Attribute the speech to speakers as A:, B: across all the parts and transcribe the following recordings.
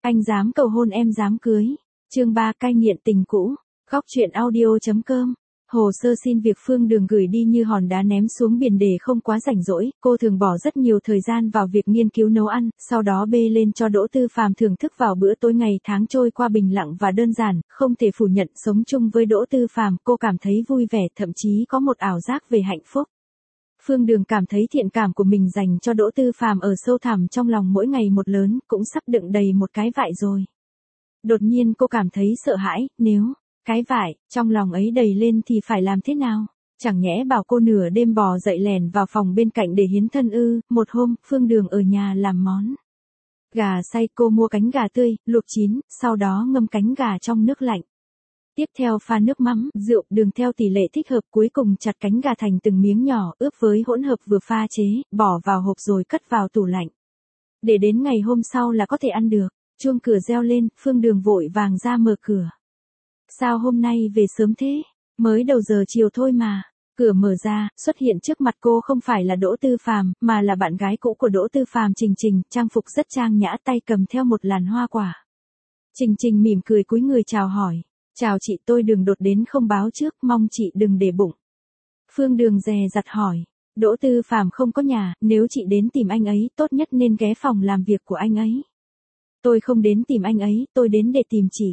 A: Anh dám cầu hôn em dám cưới. Chương 3 cai nghiện tình cũ. Góc truyện audio.com. Hồ sơ xin việc Phương Đường gửi đi như hòn đá ném xuống biển để không quá rảnh rỗi, cô thường bỏ rất nhiều thời gian vào việc nghiên cứu nấu ăn, sau đó bê lên cho Đỗ Tư Phàm thưởng thức vào bữa tối. Ngày tháng trôi qua bình lặng và đơn giản, không thể phủ nhận sống chung với Đỗ Tư Phàm, cô cảm thấy vui vẻ, thậm chí có một ảo giác về hạnh phúc. Phương Đường cảm thấy thiện cảm của mình dành cho Đỗ Tư Phàm ở sâu thẳm trong lòng mỗi ngày một lớn, cũng sắp đựng đầy một cái vại rồi. Đột nhiên cô cảm thấy sợ hãi, nếu cái vải trong lòng ấy đầy lên thì phải làm thế nào? Chẳng nhẽ bảo cô nửa đêm bò dậy lèn vào phòng bên cạnh để hiến thân ư? Một hôm, Phương Đường ở nhà làm món gà xay, cô mua cánh gà tươi, luộc chín, sau đó ngâm cánh gà trong nước lạnh. Tiếp theo pha nước mắm, rượu, đường theo tỷ lệ thích hợp, cuối cùng chặt cánh gà thành từng miếng nhỏ, ướp với hỗn hợp vừa pha chế, bỏ vào hộp rồi cất vào tủ lạnh. Để đến ngày hôm sau là có thể ăn được. Chuông cửa reo lên, Phương Đường vội vàng ra mở cửa. Sao hôm nay về sớm thế? Mới đầu giờ chiều thôi mà. Cửa mở ra, xuất hiện trước mặt cô không phải là Đỗ Tư Phàm, mà là bạn gái cũ của Đỗ Tư Phàm, Trình Trình, trang phục rất trang nhã, tay cầm theo một làn hoa quả. Trình Trình mỉm cười cúi người chào hỏi. Chào chị, tôi Đường đột đến không báo trước, mong chị đừng để bụng. Phương Đường dè dặt hỏi. Đỗ Tư Phàm không có nhà, nếu chị đến tìm anh ấy, tốt nhất nên ghé phòng làm việc của anh ấy. Tôi không đến tìm anh ấy, tôi đến để tìm chị.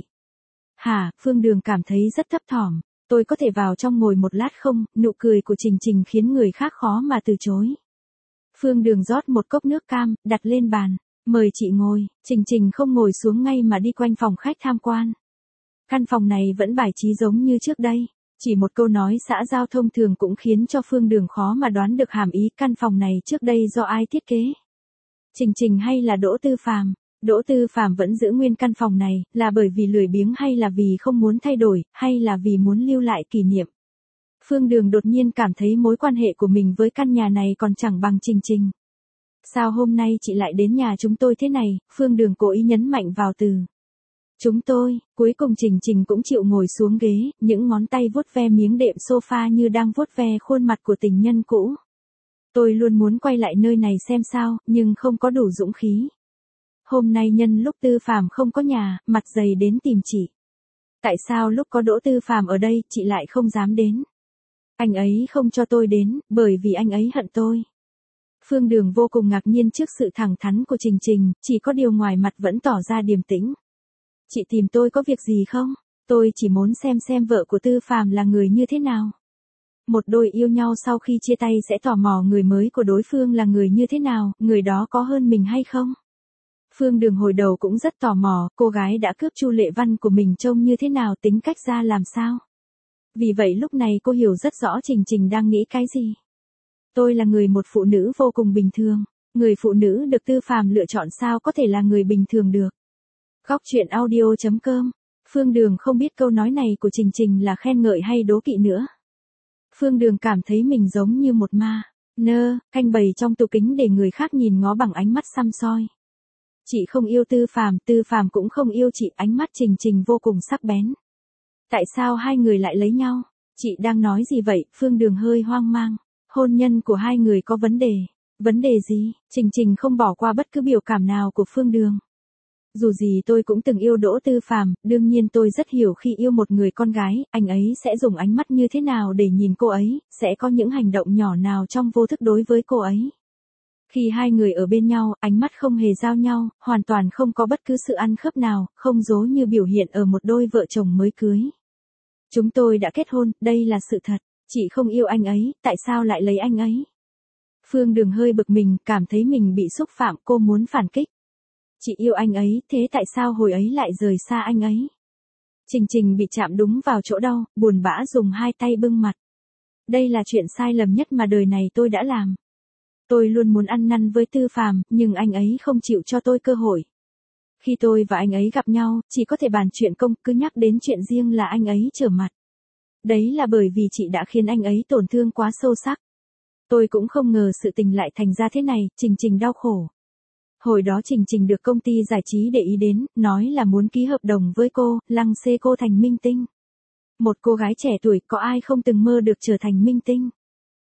A: Hả? Phương Đường cảm thấy rất thấp thỏm. Tôi có thể vào trong ngồi một lát không? Nụ cười của Trình Trình khiến người khác khó mà từ chối. Phương Đường rót một cốc nước cam, đặt lên bàn. Mời chị ngồi. Trình Trình không ngồi xuống ngay mà đi quanh phòng khách tham quan. Căn phòng này vẫn bài trí giống như trước đây. Chỉ một câu nói xã giao thông thường cũng khiến cho Phương Đường khó mà đoán được hàm ý căn phòng này trước đây do ai thiết kế. Trình Trình hay là Đỗ Tư Phàm? Đỗ Tư Phàm vẫn giữ nguyên căn phòng này, là bởi vì lười biếng hay là vì không muốn thay đổi, hay là vì muốn lưu lại kỷ niệm? Phương Đường đột nhiên cảm thấy mối quan hệ của mình với căn nhà này còn chẳng bằng Trình Trình. Sao hôm nay chị lại đến nhà chúng tôi thế này? Phương Đường cố ý nhấn mạnh vào từ chúng tôi, cuối cùng Trình Trình cũng chịu ngồi xuống ghế, những ngón tay vuốt ve miếng đệm sofa như đang vuốt ve khuôn mặt của tình nhân cũ. Tôi luôn muốn quay lại nơi này xem sao, nhưng không có đủ dũng khí. Hôm nay nhân lúc Tư Phàm không có nhà, mặt dày đến tìm chị. Tại sao lúc có Đỗ Tư Phàm ở đây, chị lại không dám đến? Anh ấy không cho tôi đến, bởi vì anh ấy hận tôi. Phương Đường vô cùng ngạc nhiên trước sự thẳng thắn của Trình Trình, chỉ có điều ngoài mặt vẫn tỏ ra điềm tĩnh. Chị tìm tôi có việc gì không? Tôi chỉ muốn xem vợ của Tư Phàm là người như thế nào. Một đôi yêu nhau sau khi chia tay sẽ tò mò người mới của đối phương là người như thế nào, người đó có hơn mình hay không? Phương Đường hồi đầu cũng rất tò mò, cô gái đã cướp Chu Lệ Văn của mình trông như thế nào, tính cách ra làm sao. Vì vậy lúc này cô hiểu rất rõ Trình Trình đang nghĩ cái gì. Tôi là một phụ nữ vô cùng bình thường. Người phụ nữ được Tư Phàm lựa chọn sao có thể là người bình thường được. Góc truyện audio.com. Phương Đường không biết câu nói này của Trình Trình là khen ngợi hay đố kỵ nữa. Phương Đường cảm thấy mình giống như một ma canh bầy trong tủ kính để người khác nhìn ngó bằng ánh mắt săm soi. Chị không yêu Tư Phàm cũng không yêu chị, ánh mắt Trình Trình vô cùng sắc bén. Tại sao hai người lại lấy nhau? Chị đang nói gì vậy? Phương Đường hơi hoang mang. Hôn nhân của hai người có vấn đề. Vấn đề gì? Trình Trình không bỏ qua bất cứ biểu cảm nào của Phương Đường. Dù gì tôi cũng từng yêu Đỗ Tư Phàm, đương nhiên tôi rất hiểu khi yêu một người con gái, anh ấy sẽ dùng ánh mắt như thế nào để nhìn cô ấy, sẽ có những hành động nhỏ nào trong vô thức đối với cô ấy. Khi hai người ở bên nhau, ánh mắt không hề giao nhau, hoàn toàn không có bất cứ sự ăn khớp nào, không giống như biểu hiện ở một đôi vợ chồng mới cưới. Chúng tôi đã kết hôn, đây là sự thật. Chị không yêu anh ấy, tại sao lại lấy anh ấy? Phương Đường hơi bực mình, cảm thấy mình bị xúc phạm, cô muốn phản kích. Chị yêu anh ấy, thế tại sao hồi ấy lại rời xa anh ấy? Trình Trình bị chạm đúng vào chỗ đau, buồn bã dùng hai tay bưng mặt. Đây là chuyện sai lầm nhất mà đời này tôi đã làm. Tôi luôn muốn ăn năn với Tư Phàm, nhưng anh ấy không chịu cho tôi cơ hội. Khi tôi và anh ấy gặp nhau, chỉ có thể bàn chuyện công, cứ nhắc đến chuyện riêng là anh ấy trở mặt. Đấy là bởi vì chị đã khiến anh ấy tổn thương quá sâu sắc. Tôi cũng không ngờ sự tình lại thành ra thế này, Trình Trình đau khổ. Hồi đó Trình Trình được công ty giải trí để ý đến, nói là muốn ký hợp đồng với cô, lăng xê cô thành minh tinh. Một cô gái trẻ tuổi, có ai không từng mơ được trở thành minh tinh.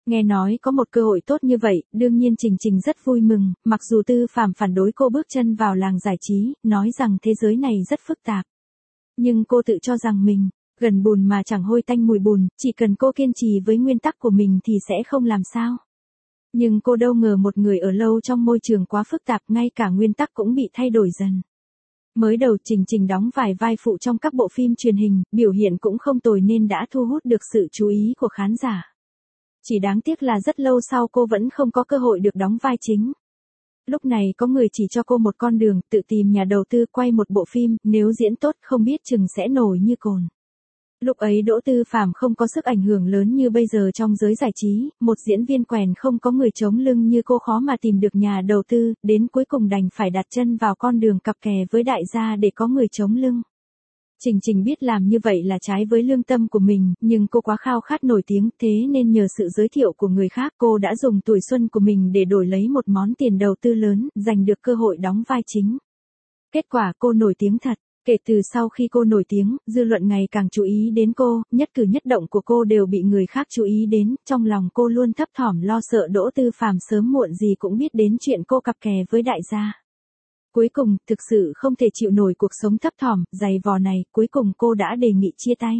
A: Nghe nói có một cơ hội tốt như vậy, đương nhiên Trình Trình rất vui mừng, mặc dù Tư Phàm phản đối cô bước chân vào làng giải trí, nói rằng thế giới này rất phức tạp. Nhưng cô tự cho rằng mình, gần bùn mà chẳng hôi tanh mùi bùn, chỉ cần cô kiên trì với nguyên tắc của mình thì sẽ không làm sao. Nhưng cô đâu ngờ một người ở lâu trong môi trường quá phức tạp, ngay cả nguyên tắc cũng bị thay đổi dần. Mới đầu Trình Trình đóng vài vai phụ trong các bộ phim truyền hình, biểu hiện cũng không tồi nên đã thu hút được sự chú ý của khán giả. Chỉ đáng tiếc là rất lâu sau cô vẫn không có cơ hội được đóng vai chính. Lúc này có người chỉ cho cô một con đường, tự tìm nhà đầu tư quay một bộ phim, nếu diễn tốt không biết chừng sẽ nổi như cồn. Lúc ấy Đỗ Tư Phàm không có sức ảnh hưởng lớn như bây giờ trong giới giải trí, một diễn viên quèn không có người chống lưng như cô khó mà tìm được nhà đầu tư, đến cuối cùng đành phải đặt chân vào con đường cặp kè với đại gia để có người chống lưng. Trình Trình biết làm như vậy là trái với lương tâm của mình, nhưng cô quá khao khát nổi tiếng, thế nên nhờ sự giới thiệu của người khác cô đã dùng tuổi xuân của mình để đổi lấy một món tiền đầu tư lớn, giành được cơ hội đóng vai chính. Kết quả cô nổi tiếng thật. Kể từ sau khi cô nổi tiếng, dư luận ngày càng chú ý đến cô, nhất cử nhất động của cô đều bị người khác chú ý đến, trong lòng cô luôn thấp thỏm lo sợ Đỗ Tư Phàm sớm muộn gì cũng biết đến chuyện cô cặp kè với đại gia. Cuối cùng, thực sự không thể chịu nổi cuộc sống thấp thỏm, dày vò này, cuối cùng cô đã đề nghị chia tay.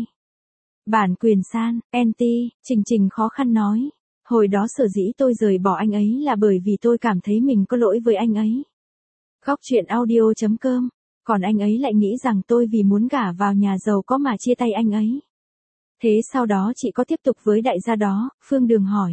A: Bản quyền san, NT, Trình Trình khó khăn nói. Hồi đó sở dĩ tôi rời bỏ anh ấy là bởi vì tôi cảm thấy mình có lỗi với anh ấy. Góc truyện audio.com. Còn anh ấy lại nghĩ rằng tôi vì muốn gả vào nhà giàu có mà chia tay anh ấy. Thế sau đó chị có tiếp tục với đại gia đó, Phương Đường hỏi.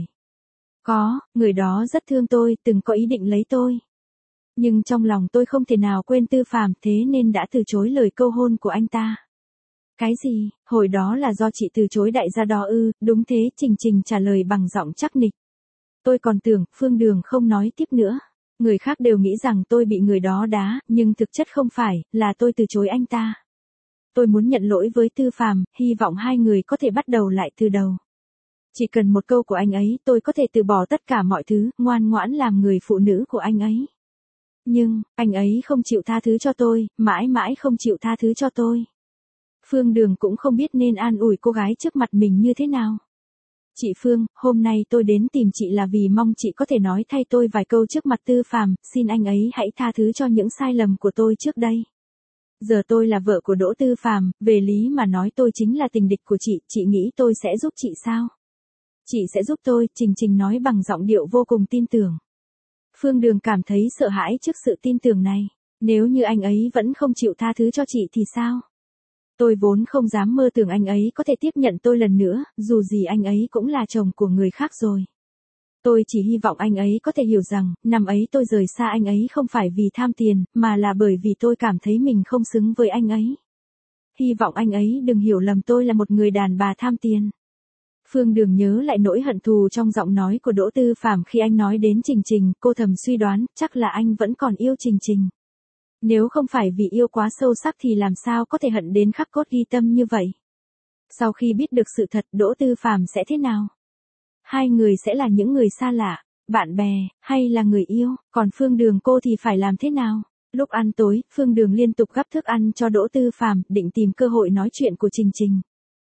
A: Có, người đó rất thương tôi, từng có ý định lấy tôi. Nhưng trong lòng tôi không thể nào quên Tư Phàm, thế nên đã từ chối lời câu hôn của anh ta. Cái gì, hồi đó là do chị từ chối đại gia đó ư? Đúng thế, Trình Trình trả lời bằng giọng chắc nịch. Tôi còn tưởng, Phương Đường không nói tiếp nữa. Người khác đều nghĩ rằng tôi bị người đó đá, nhưng thực chất không phải, là tôi từ chối anh ta. Tôi muốn nhận lỗi với Tư Phàm, hy vọng hai người có thể bắt đầu lại từ đầu. Chỉ cần một câu của anh ấy, tôi có thể từ bỏ tất cả mọi thứ, ngoan ngoãn làm người phụ nữ của anh ấy. Nhưng, anh ấy không chịu tha thứ cho tôi, mãi mãi không chịu tha thứ cho tôi. Phương Đường cũng không biết nên an ủi cô gái trước mặt mình như thế nào. Chị Phương, hôm nay tôi đến tìm chị là vì mong chị có thể nói thay tôi vài câu trước mặt Tư Phàm, xin anh ấy hãy tha thứ cho những sai lầm của tôi trước đây. Giờ tôi là vợ của Đỗ Tư Phàm, về lý mà nói tôi chính là tình địch của chị nghĩ tôi sẽ giúp chị sao? Chị sẽ giúp tôi, Trình Trình nói bằng giọng điệu vô cùng tin tưởng. Phương Đường cảm thấy sợ hãi trước sự tin tưởng này, nếu như anh ấy vẫn không chịu tha thứ cho chị thì sao? Tôi vốn không dám mơ tưởng anh ấy có thể tiếp nhận tôi lần nữa, dù gì anh ấy cũng là chồng của người khác rồi. Tôi chỉ hy vọng anh ấy có thể hiểu rằng, năm ấy tôi rời xa anh ấy không phải vì tham tiền, mà là bởi vì tôi cảm thấy mình không xứng với anh ấy. Hy vọng anh ấy đừng hiểu lầm tôi là một người đàn bà tham tiền. Phương Đường nhớ lại nỗi hận thù trong giọng nói của Đỗ Tư Phàm khi anh nói đến Trình Trình, cô thầm suy đoán, chắc là anh vẫn còn yêu Trình Trình. Nếu không phải vì yêu quá sâu sắc thì làm sao có thể hận đến khắc cốt ghi tâm như vậy. Sau khi biết được sự thật, Đỗ Tư Phàm sẽ thế nào? Hai người sẽ là những người xa lạ, bạn bè, hay là người yêu, còn Phương Đường cô thì phải làm thế nào? Lúc ăn tối, Phương Đường liên tục gắp thức ăn cho Đỗ Tư Phàm, định tìm cơ hội nói chuyện của Trình Trình.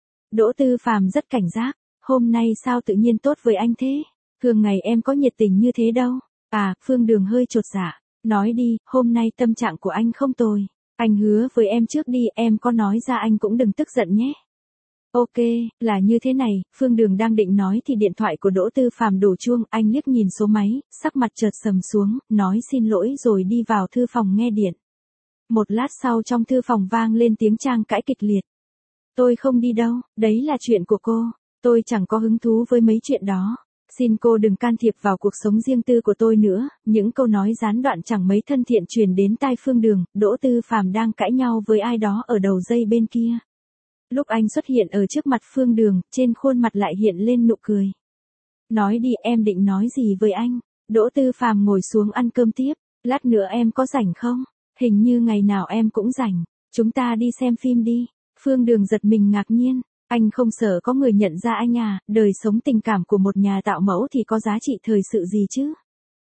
A: Đỗ Tư Phàm rất cảnh giác, hôm nay sao tự nhiên tốt với anh thế? Thường ngày em có nhiệt tình như thế đâu. À, Phương Đường hơi chột dạ. Nói đi, hôm nay tâm trạng của anh không tồi. Anh hứa với em trước đi, em có nói ra anh cũng đừng tức giận nhé. Ok, là như thế này, Phương Đường đang định nói thì điện thoại của Đỗ Tư Phàm đổ chuông, anh liếc nhìn số máy, sắc mặt chợt sầm xuống, nói xin lỗi rồi đi vào thư phòng nghe điện. Một lát sau trong thư phòng vang lên tiếng tranh cãi kịch liệt. Tôi không đi đâu, đấy là chuyện của cô, tôi chẳng có hứng thú với mấy chuyện đó. Xin cô đừng can thiệp vào cuộc sống riêng tư của tôi nữa, những câu nói gián đoạn chẳng mấy thân thiện truyền đến tai Phương Đường, Đỗ Tư Phàm đang cãi nhau với ai đó ở đầu dây bên kia. Lúc anh xuất hiện ở trước mặt Phương Đường, trên khuôn mặt lại hiện lên nụ cười. Nói đi, em định nói gì với anh? Đỗ Tư Phàm ngồi xuống ăn cơm tiếp, lát nữa em có rảnh không? Hình như ngày nào em cũng rảnh, chúng ta đi xem phim đi. Phương Đường giật mình ngạc nhiên. Anh không sợ có người nhận ra anh à, đời sống tình cảm của một nhà tạo mẫu thì có giá trị thời sự gì chứ?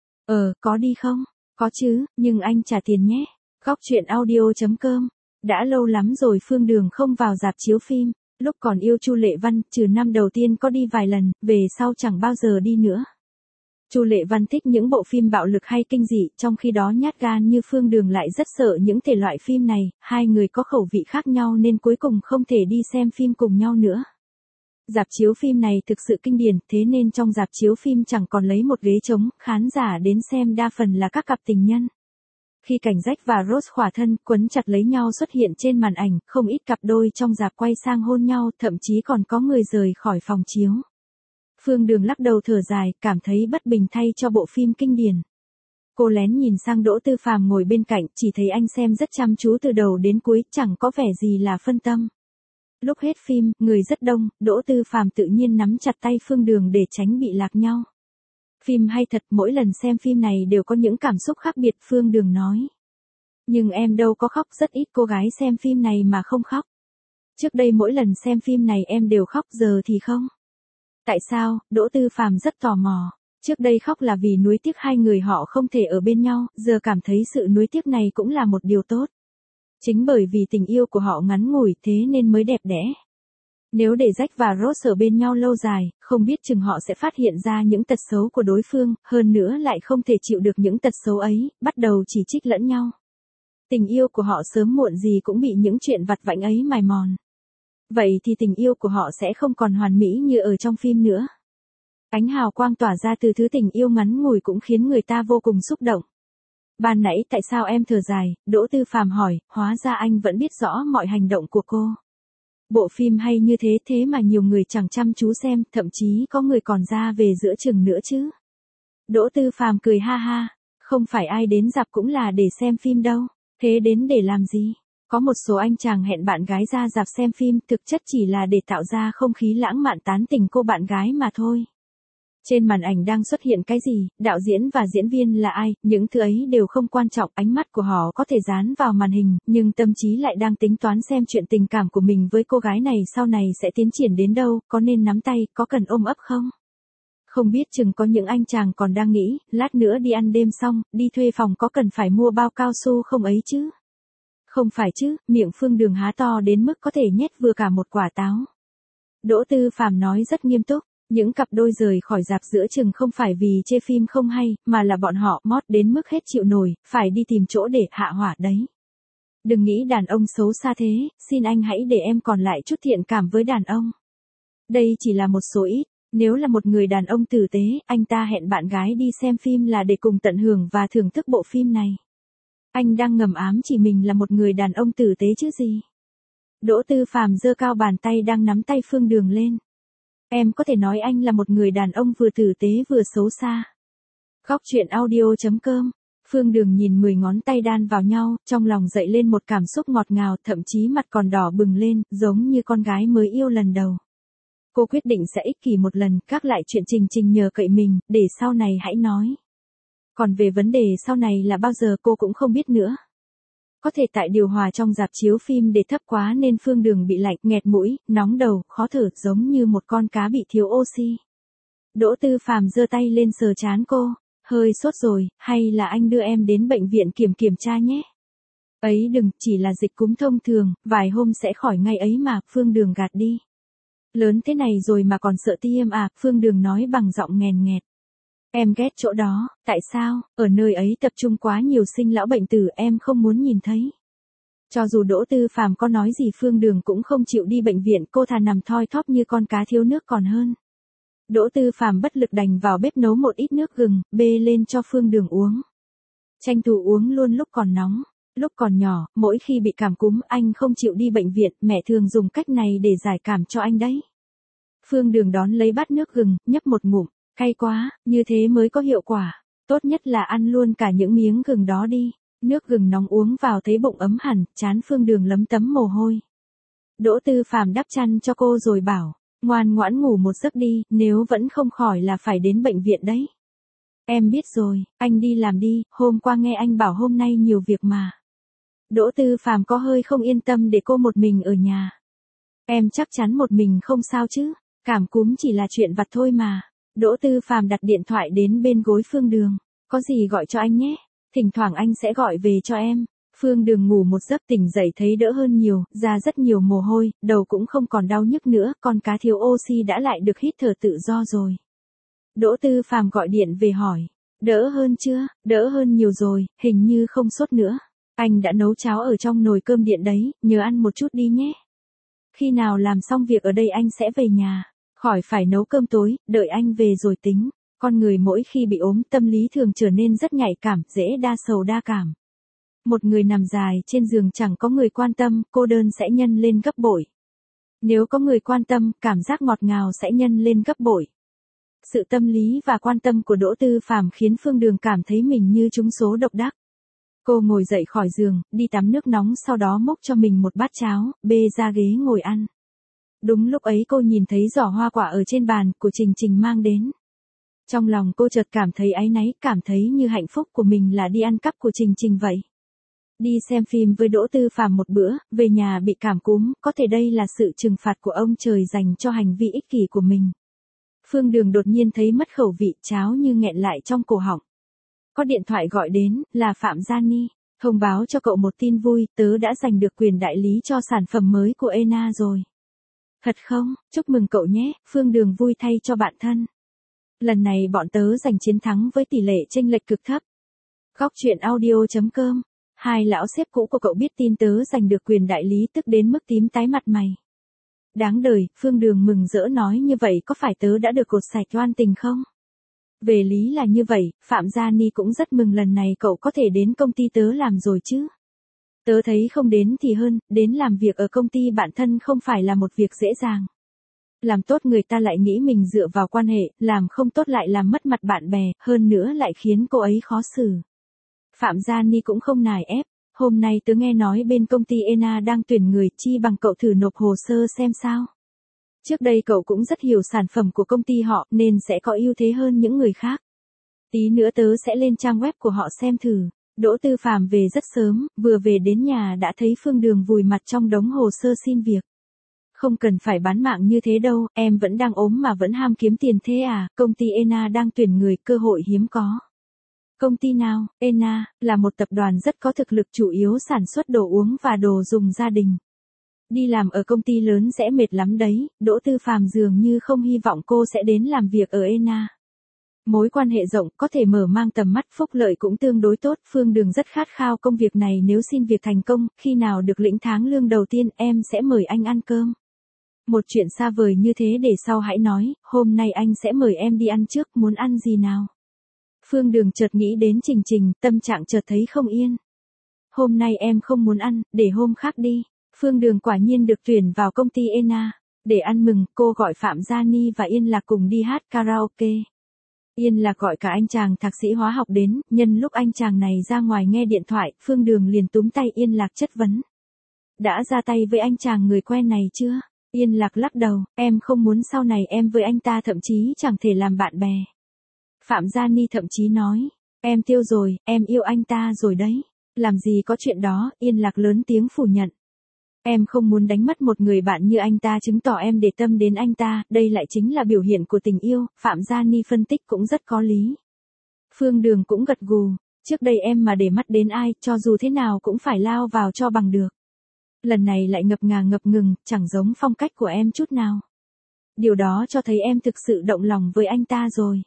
A: Có đi không? Có chứ, nhưng anh trả tiền nhé. Góc truyện audio.com. Đã lâu lắm rồi Phương Đường không vào rạp chiếu phim. Lúc còn yêu Chu Lệ Văn, trừ năm đầu tiên có đi vài lần, về sau chẳng bao giờ đi nữa. Chu Lệ Văn thích những bộ phim bạo lực hay kinh dị, trong khi đó nhát gan như Phương Đường lại rất sợ những thể loại phim này, hai người có khẩu vị khác nhau nên cuối cùng không thể đi xem phim cùng nhau nữa. Rạp chiếu phim này thực sự kinh điển, thế nên trong rạp chiếu phim chẳng còn lấy một ghế trống, khán giả đến xem đa phần là các cặp tình nhân. Khi cảnh Jack và Rose khỏa thân, quấn chặt lấy nhau xuất hiện trên màn ảnh, không ít cặp đôi trong rạp quay sang hôn nhau, thậm chí còn có người rời khỏi phòng chiếu. Phương Đường lắc đầu thở dài, cảm thấy bất bình thay cho bộ phim kinh điển. Cô lén nhìn sang Đỗ Tư Phàm ngồi bên cạnh, chỉ thấy anh xem rất chăm chú từ đầu đến cuối, chẳng có vẻ gì là phân tâm. Lúc hết phim, người rất đông, Đỗ Tư Phàm tự nhiên nắm chặt tay Phương Đường để tránh bị lạc nhau. Phim hay thật, mỗi lần xem phim này đều có những cảm xúc khác biệt, Phương Đường nói. Nhưng em đâu có khóc, rất ít cô gái xem phim này mà không khóc. Trước đây mỗi lần xem phim này em đều khóc, giờ thì không. Tại sao? Đỗ Tư Phàm rất tò mò. Trước đây khóc là vì nuối tiếc hai người họ không thể ở bên nhau, giờ cảm thấy sự nuối tiếc này cũng là một điều tốt. Chính bởi vì tình yêu của họ ngắn ngủi thế nên mới đẹp đẽ. Nếu để Jack và Rose ở bên nhau lâu dài, không biết chừng họ sẽ phát hiện ra những tật xấu của đối phương, hơn nữa lại không thể chịu được những tật xấu ấy, bắt đầu chỉ trích lẫn nhau. Tình yêu của họ sớm muộn gì cũng bị những chuyện vặt vãnh ấy mài mòn. Vậy thì tình yêu của họ sẽ không còn hoàn mỹ như ở trong phim nữa. Ánh hào quang tỏa ra từ thứ tình yêu ngắn ngủi cũng khiến người ta vô cùng xúc động. Ban nãy tại sao em thở dài? Đỗ Tư Phàm hỏi, hóa ra anh vẫn biết rõ mọi hành động của cô. Bộ phim hay như thế mà nhiều người chẳng chăm chú xem, thậm chí có người còn ra về giữa chừng nữa chứ. Đỗ Tư Phàm cười ha ha, không phải ai đến rạp cũng là để xem phim đâu, thế đến để làm gì? Có một số anh chàng hẹn bạn gái ra rạp xem phim, thực chất chỉ là để tạo ra không khí lãng mạn tán tỉnh cô bạn gái mà thôi. Trên màn ảnh đang xuất hiện cái gì, đạo diễn và diễn viên là ai, những thứ ấy đều không quan trọng, ánh mắt của họ có thể dán vào màn hình, nhưng tâm trí lại đang tính toán xem chuyện tình cảm của mình với cô gái này sau này sẽ tiến triển đến đâu, có nên nắm tay, có cần ôm ấp không? Không biết chừng có những anh chàng còn đang nghĩ, lát nữa đi ăn đêm xong, đi thuê phòng có cần phải mua bao cao su không ấy chứ? Không phải chứ, miệng Phương Đường há to đến mức có thể nhét vừa cả một quả táo. Đỗ Tư Phàm nói rất nghiêm túc. Những cặp đôi rời khỏi rạp giữa chừng không phải vì chê phim không hay, mà là bọn họ mót đến mức hết chịu nổi, phải đi tìm chỗ để hạ hỏa đấy. Đừng nghĩ đàn ông xấu xa thế, xin anh hãy để em còn lại chút thiện cảm với đàn ông. Đây chỉ là một số ít, nếu là một người đàn ông tử tế, anh ta hẹn bạn gái đi xem phim là để cùng tận hưởng và thưởng thức bộ phim này. Anh đang ngầm ám chỉ mình là một người đàn ông tử tế chứ gì. Đỗ Tư Phàm giơ cao bàn tay đang nắm tay Phương Đường lên. Em có thể nói anh là một người đàn ông vừa tử tế vừa xấu xa. Góc truyện audio.com. Phương Đường nhìn 10 ngón tay đan vào nhau, trong lòng dậy lên một cảm xúc ngọt ngào, thậm chí mặt còn đỏ bừng lên, giống như con gái mới yêu lần đầu. Cô quyết định sẽ ích kỷ một lần, gác lại chuyện Trình nhờ cậy mình, để sau này hãy nói. Còn về vấn đề sau này là bao giờ cô cũng không biết nữa. Có thể tại điều hòa trong rạp chiếu phim để thấp quá nên Phương Đường bị lạnh, nghẹt mũi, nóng đầu, khó thở, giống như một con cá bị thiếu oxy. Đỗ Tư Phàm giơ tay lên sờ trán cô, hơi sốt rồi, hay là anh đưa em đến bệnh viện kiểm tra nhé. Ấy đừng, chỉ là dịch cúm thông thường, vài hôm sẽ khỏi ngay ấy mà, Phương Đường gạt đi. Lớn thế này rồi mà còn sợ tiêm à, Phương Đường nói bằng giọng nghèn nghẹt. Em ghét chỗ đó, tại sao, ở nơi ấy tập trung quá nhiều sinh lão bệnh tử em không muốn nhìn thấy. Cho dù Đỗ Tư Phàm có nói gì Phương Đường cũng không chịu đi bệnh viện, cô thà nằm thoi thóp như con cá thiếu nước còn hơn. Đỗ Tư Phàm bất lực đành vào bếp nấu một ít nước gừng, bê lên cho Phương Đường uống. Tranh thủ uống luôn lúc còn nóng. Lúc còn nhỏ, mỗi khi bị cảm cúm anh không chịu đi bệnh viện, mẹ thường dùng cách này để giải cảm cho anh đấy. Phương Đường đón lấy bát nước gừng, nhấp một ngụm. Cay quá, như thế mới có hiệu quả. Tốt nhất là ăn luôn cả những miếng gừng đó đi. Nước gừng nóng uống vào thấy bụng ấm hẳn, trán Phương Đường lấm tấm mồ hôi. Đỗ Tư Phàm đắp chăn cho cô rồi bảo, ngoan ngoãn ngủ một giấc đi, nếu vẫn không khỏi là phải đến bệnh viện đấy. Em biết rồi, anh đi làm đi, hôm qua nghe anh bảo hôm nay nhiều việc mà. Đỗ Tư Phàm có hơi không yên tâm để cô một mình ở nhà. Em chắc chắn một mình không sao chứ, cảm cúm chỉ là chuyện vặt thôi mà. Đỗ Tư Phàm đặt điện thoại đến bên gối Phương Đường. Có gì gọi cho anh nhé, thỉnh thoảng anh sẽ gọi về cho em. Phương Đường ngủ một giấc tỉnh dậy thấy đỡ hơn nhiều, ra rất nhiều mồ hôi, đầu cũng không còn đau nhức nữa, con cá thiếu oxy đã lại được hít thở tự do rồi. Đỗ Tư Phàm gọi điện về hỏi, đỡ hơn chưa, đỡ hơn nhiều rồi, hình như không sốt nữa. Anh đã nấu cháo ở trong nồi cơm điện đấy, nhớ ăn một chút đi nhé. Khi nào làm xong việc ở đây anh sẽ về nhà, khỏi phải nấu cơm tối, đợi anh về rồi tính. Con người mỗi khi bị ốm tâm lý thường trở nên rất nhạy cảm, dễ đa sầu đa cảm. Một người nằm dài trên giường chẳng có người quan tâm, cô đơn sẽ nhân lên gấp bội. Nếu có người quan tâm, cảm giác ngọt ngào sẽ nhân lên gấp bội. Sự tâm lý và quan tâm của Đỗ Tư Phàm khiến Phương Đường cảm thấy mình như trúng số độc đắc. Cô ngồi dậy khỏi giường, đi tắm nước nóng sau đó múc cho mình một bát cháo, bê ra ghế ngồi ăn. Đúng lúc ấy cô nhìn thấy giỏ hoa quả ở trên bàn của Trình Trình mang đến. Trong lòng cô chợt cảm thấy áy náy, cảm thấy như hạnh phúc của mình là đi ăn cắp của Trình Trình vậy. Đi xem phim với Đỗ Tư Phàm một bữa, về nhà bị cảm cúm, có thể đây là sự trừng phạt của ông trời dành cho hành vi ích kỷ của mình. Phương Đường đột nhiên thấy mất khẩu vị, cháo như nghẹn lại trong cổ họng. Có điện thoại gọi đến, là Phạm Gia Ni. Thông báo cho cậu một tin vui, tớ đã giành được quyền đại lý cho sản phẩm mới của Ena rồi. Thật không, chúc mừng cậu nhé, Phương Đường vui thay cho bạn thân. Lần này bọn tớ giành chiến thắng với tỷ lệ chênh lệch cực thấp. Góc truyện audio.com. Hai lão sếp cũ của cậu biết tin tớ giành được quyền đại lý tức đến mức tím tái mặt mày. Đáng đời, Phương Đường mừng rỡ nói như vậy có phải tớ đã được cột sạch oan tình không? Về lý là như vậy, Phạm Gia Ni cũng rất mừng lần này cậu có thể đến công ty tớ làm rồi chứ. Tớ thấy không đến thì hơn, đến làm việc ở công ty bạn thân không phải là một việc dễ dàng. Làm tốt người ta lại nghĩ mình dựa vào quan hệ, làm không tốt lại làm mất mặt bạn bè, hơn nữa lại khiến cô ấy khó xử. Phạm Gia Ni cũng không nài ép, hôm nay tớ nghe nói bên công ty Ena đang tuyển người, chi bằng cậu thử nộp hồ sơ xem sao. Trước đây cậu cũng rất hiểu sản phẩm của công ty họ nên sẽ có ưu thế hơn những người khác. Tí nữa tớ sẽ lên trang web của họ xem thử. Đỗ Tư Phàm về rất sớm, vừa về đến nhà đã thấy Phương Đường vùi mặt trong đống hồ sơ xin việc. Không cần phải bán mạng như thế đâu, em vẫn đang ốm mà vẫn ham kiếm tiền thế à, công ty Ena đang tuyển người, cơ hội hiếm có. Công ty nào? Ena là một tập đoàn rất có thực lực, chủ yếu sản xuất đồ uống và đồ dùng gia đình. Đi làm ở công ty lớn sẽ mệt lắm đấy, Đỗ Tư Phàm dường như không hy vọng cô sẽ đến làm việc ở Ena. Mối quan hệ rộng, có thể mở mang tầm mắt, phúc lợi cũng tương đối tốt, Phương Đường rất khát khao công việc này, nếu xin việc thành công, khi nào được lĩnh tháng lương đầu tiên, em sẽ mời anh ăn cơm. Một chuyện xa vời như thế để sau hãy nói, hôm nay anh sẽ mời em đi ăn trước, muốn ăn gì nào? Phương Đường chợt nghĩ đến Trình Trình, tâm trạng chợt thấy không yên. Hôm nay em không muốn ăn, để hôm khác đi. Phương Đường quả nhiên được tuyển vào công ty Ena. Để ăn mừng, cô gọi Phạm Gia Ni và Yên Lạc cùng đi hát karaoke. Yên Lạc gọi cả anh chàng thạc sĩ hóa học đến, nhân lúc anh chàng này ra ngoài nghe điện thoại, Phương Đường liền túm tay Yên Lạc chất vấn. Đã ra tay với anh chàng người quen này chưa? Yên Lạc lắc đầu, em không muốn sau này em với anh ta thậm chí chẳng thể làm bạn bè. Phạm Gia Ni thậm chí nói, em tiêu rồi, em yêu anh ta rồi đấy. Làm gì có chuyện đó, Yên Lạc lớn tiếng phủ nhận. Em không muốn đánh mất một người bạn như anh ta, chứng tỏ em để tâm đến anh ta, đây lại chính là biểu hiện của tình yêu, Phạm Gia Ni phân tích cũng rất có lý. Phương Đường cũng gật gù, trước đây em mà để mắt đến ai, cho dù thế nào cũng phải lao vào cho bằng được. Lần này lại ngập ngàng ngập ngừng, chẳng giống phong cách của em chút nào. Điều đó cho thấy em thực sự động lòng với anh ta rồi.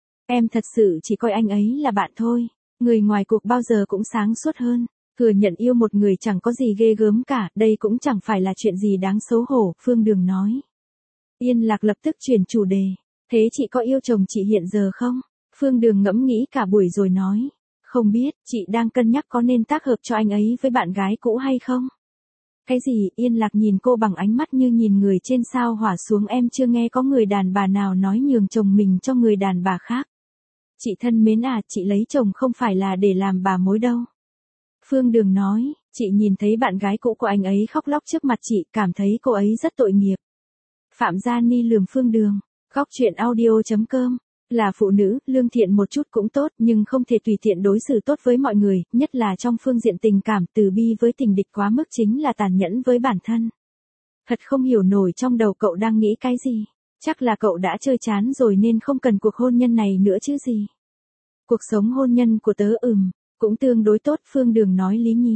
A: Em thật sự chỉ coi anh ấy là bạn thôi, người ngoài cuộc bao giờ cũng sáng suốt hơn. Thừa nhận yêu một người chẳng có gì ghê gớm cả, đây cũng chẳng phải là chuyện gì đáng xấu hổ, Phương Đường nói. Yên Lạc lập tức chuyển chủ đề. Thế chị có yêu chồng chị hiện giờ không? Phương Đường ngẫm nghĩ cả buổi rồi nói. Không biết, chị đang cân nhắc có nên tác hợp cho anh ấy với bạn gái cũ hay không? Cái gì? Yên Lạc nhìn cô bằng ánh mắt như nhìn người trên sao hỏa xuống, em chưa nghe có người đàn bà nào nói nhường chồng mình cho người đàn bà khác. Chị thân mến à, chị lấy chồng không phải là để làm bà mối đâu. Phương Đường nói, chị nhìn thấy bạn gái cũ của anh ấy khóc lóc trước mặt chị, cảm thấy cô ấy rất tội nghiệp. Phạm Gia Ni lườm Phương Đường, góc truyện audio.com, là phụ nữ, lương thiện một chút cũng tốt, nhưng không thể tùy tiện đối xử tốt với mọi người, nhất là trong phương diện tình cảm, từ bi với tình địch quá mức chính là tàn nhẫn với bản thân. Thật không hiểu nổi trong đầu cậu đang nghĩ cái gì, chắc là cậu đã chơi chán rồi nên không cần cuộc hôn nhân này nữa chứ gì. Cuộc sống hôn nhân của tớ cũng tương đối tốt, Phương Đường nói lý nhí.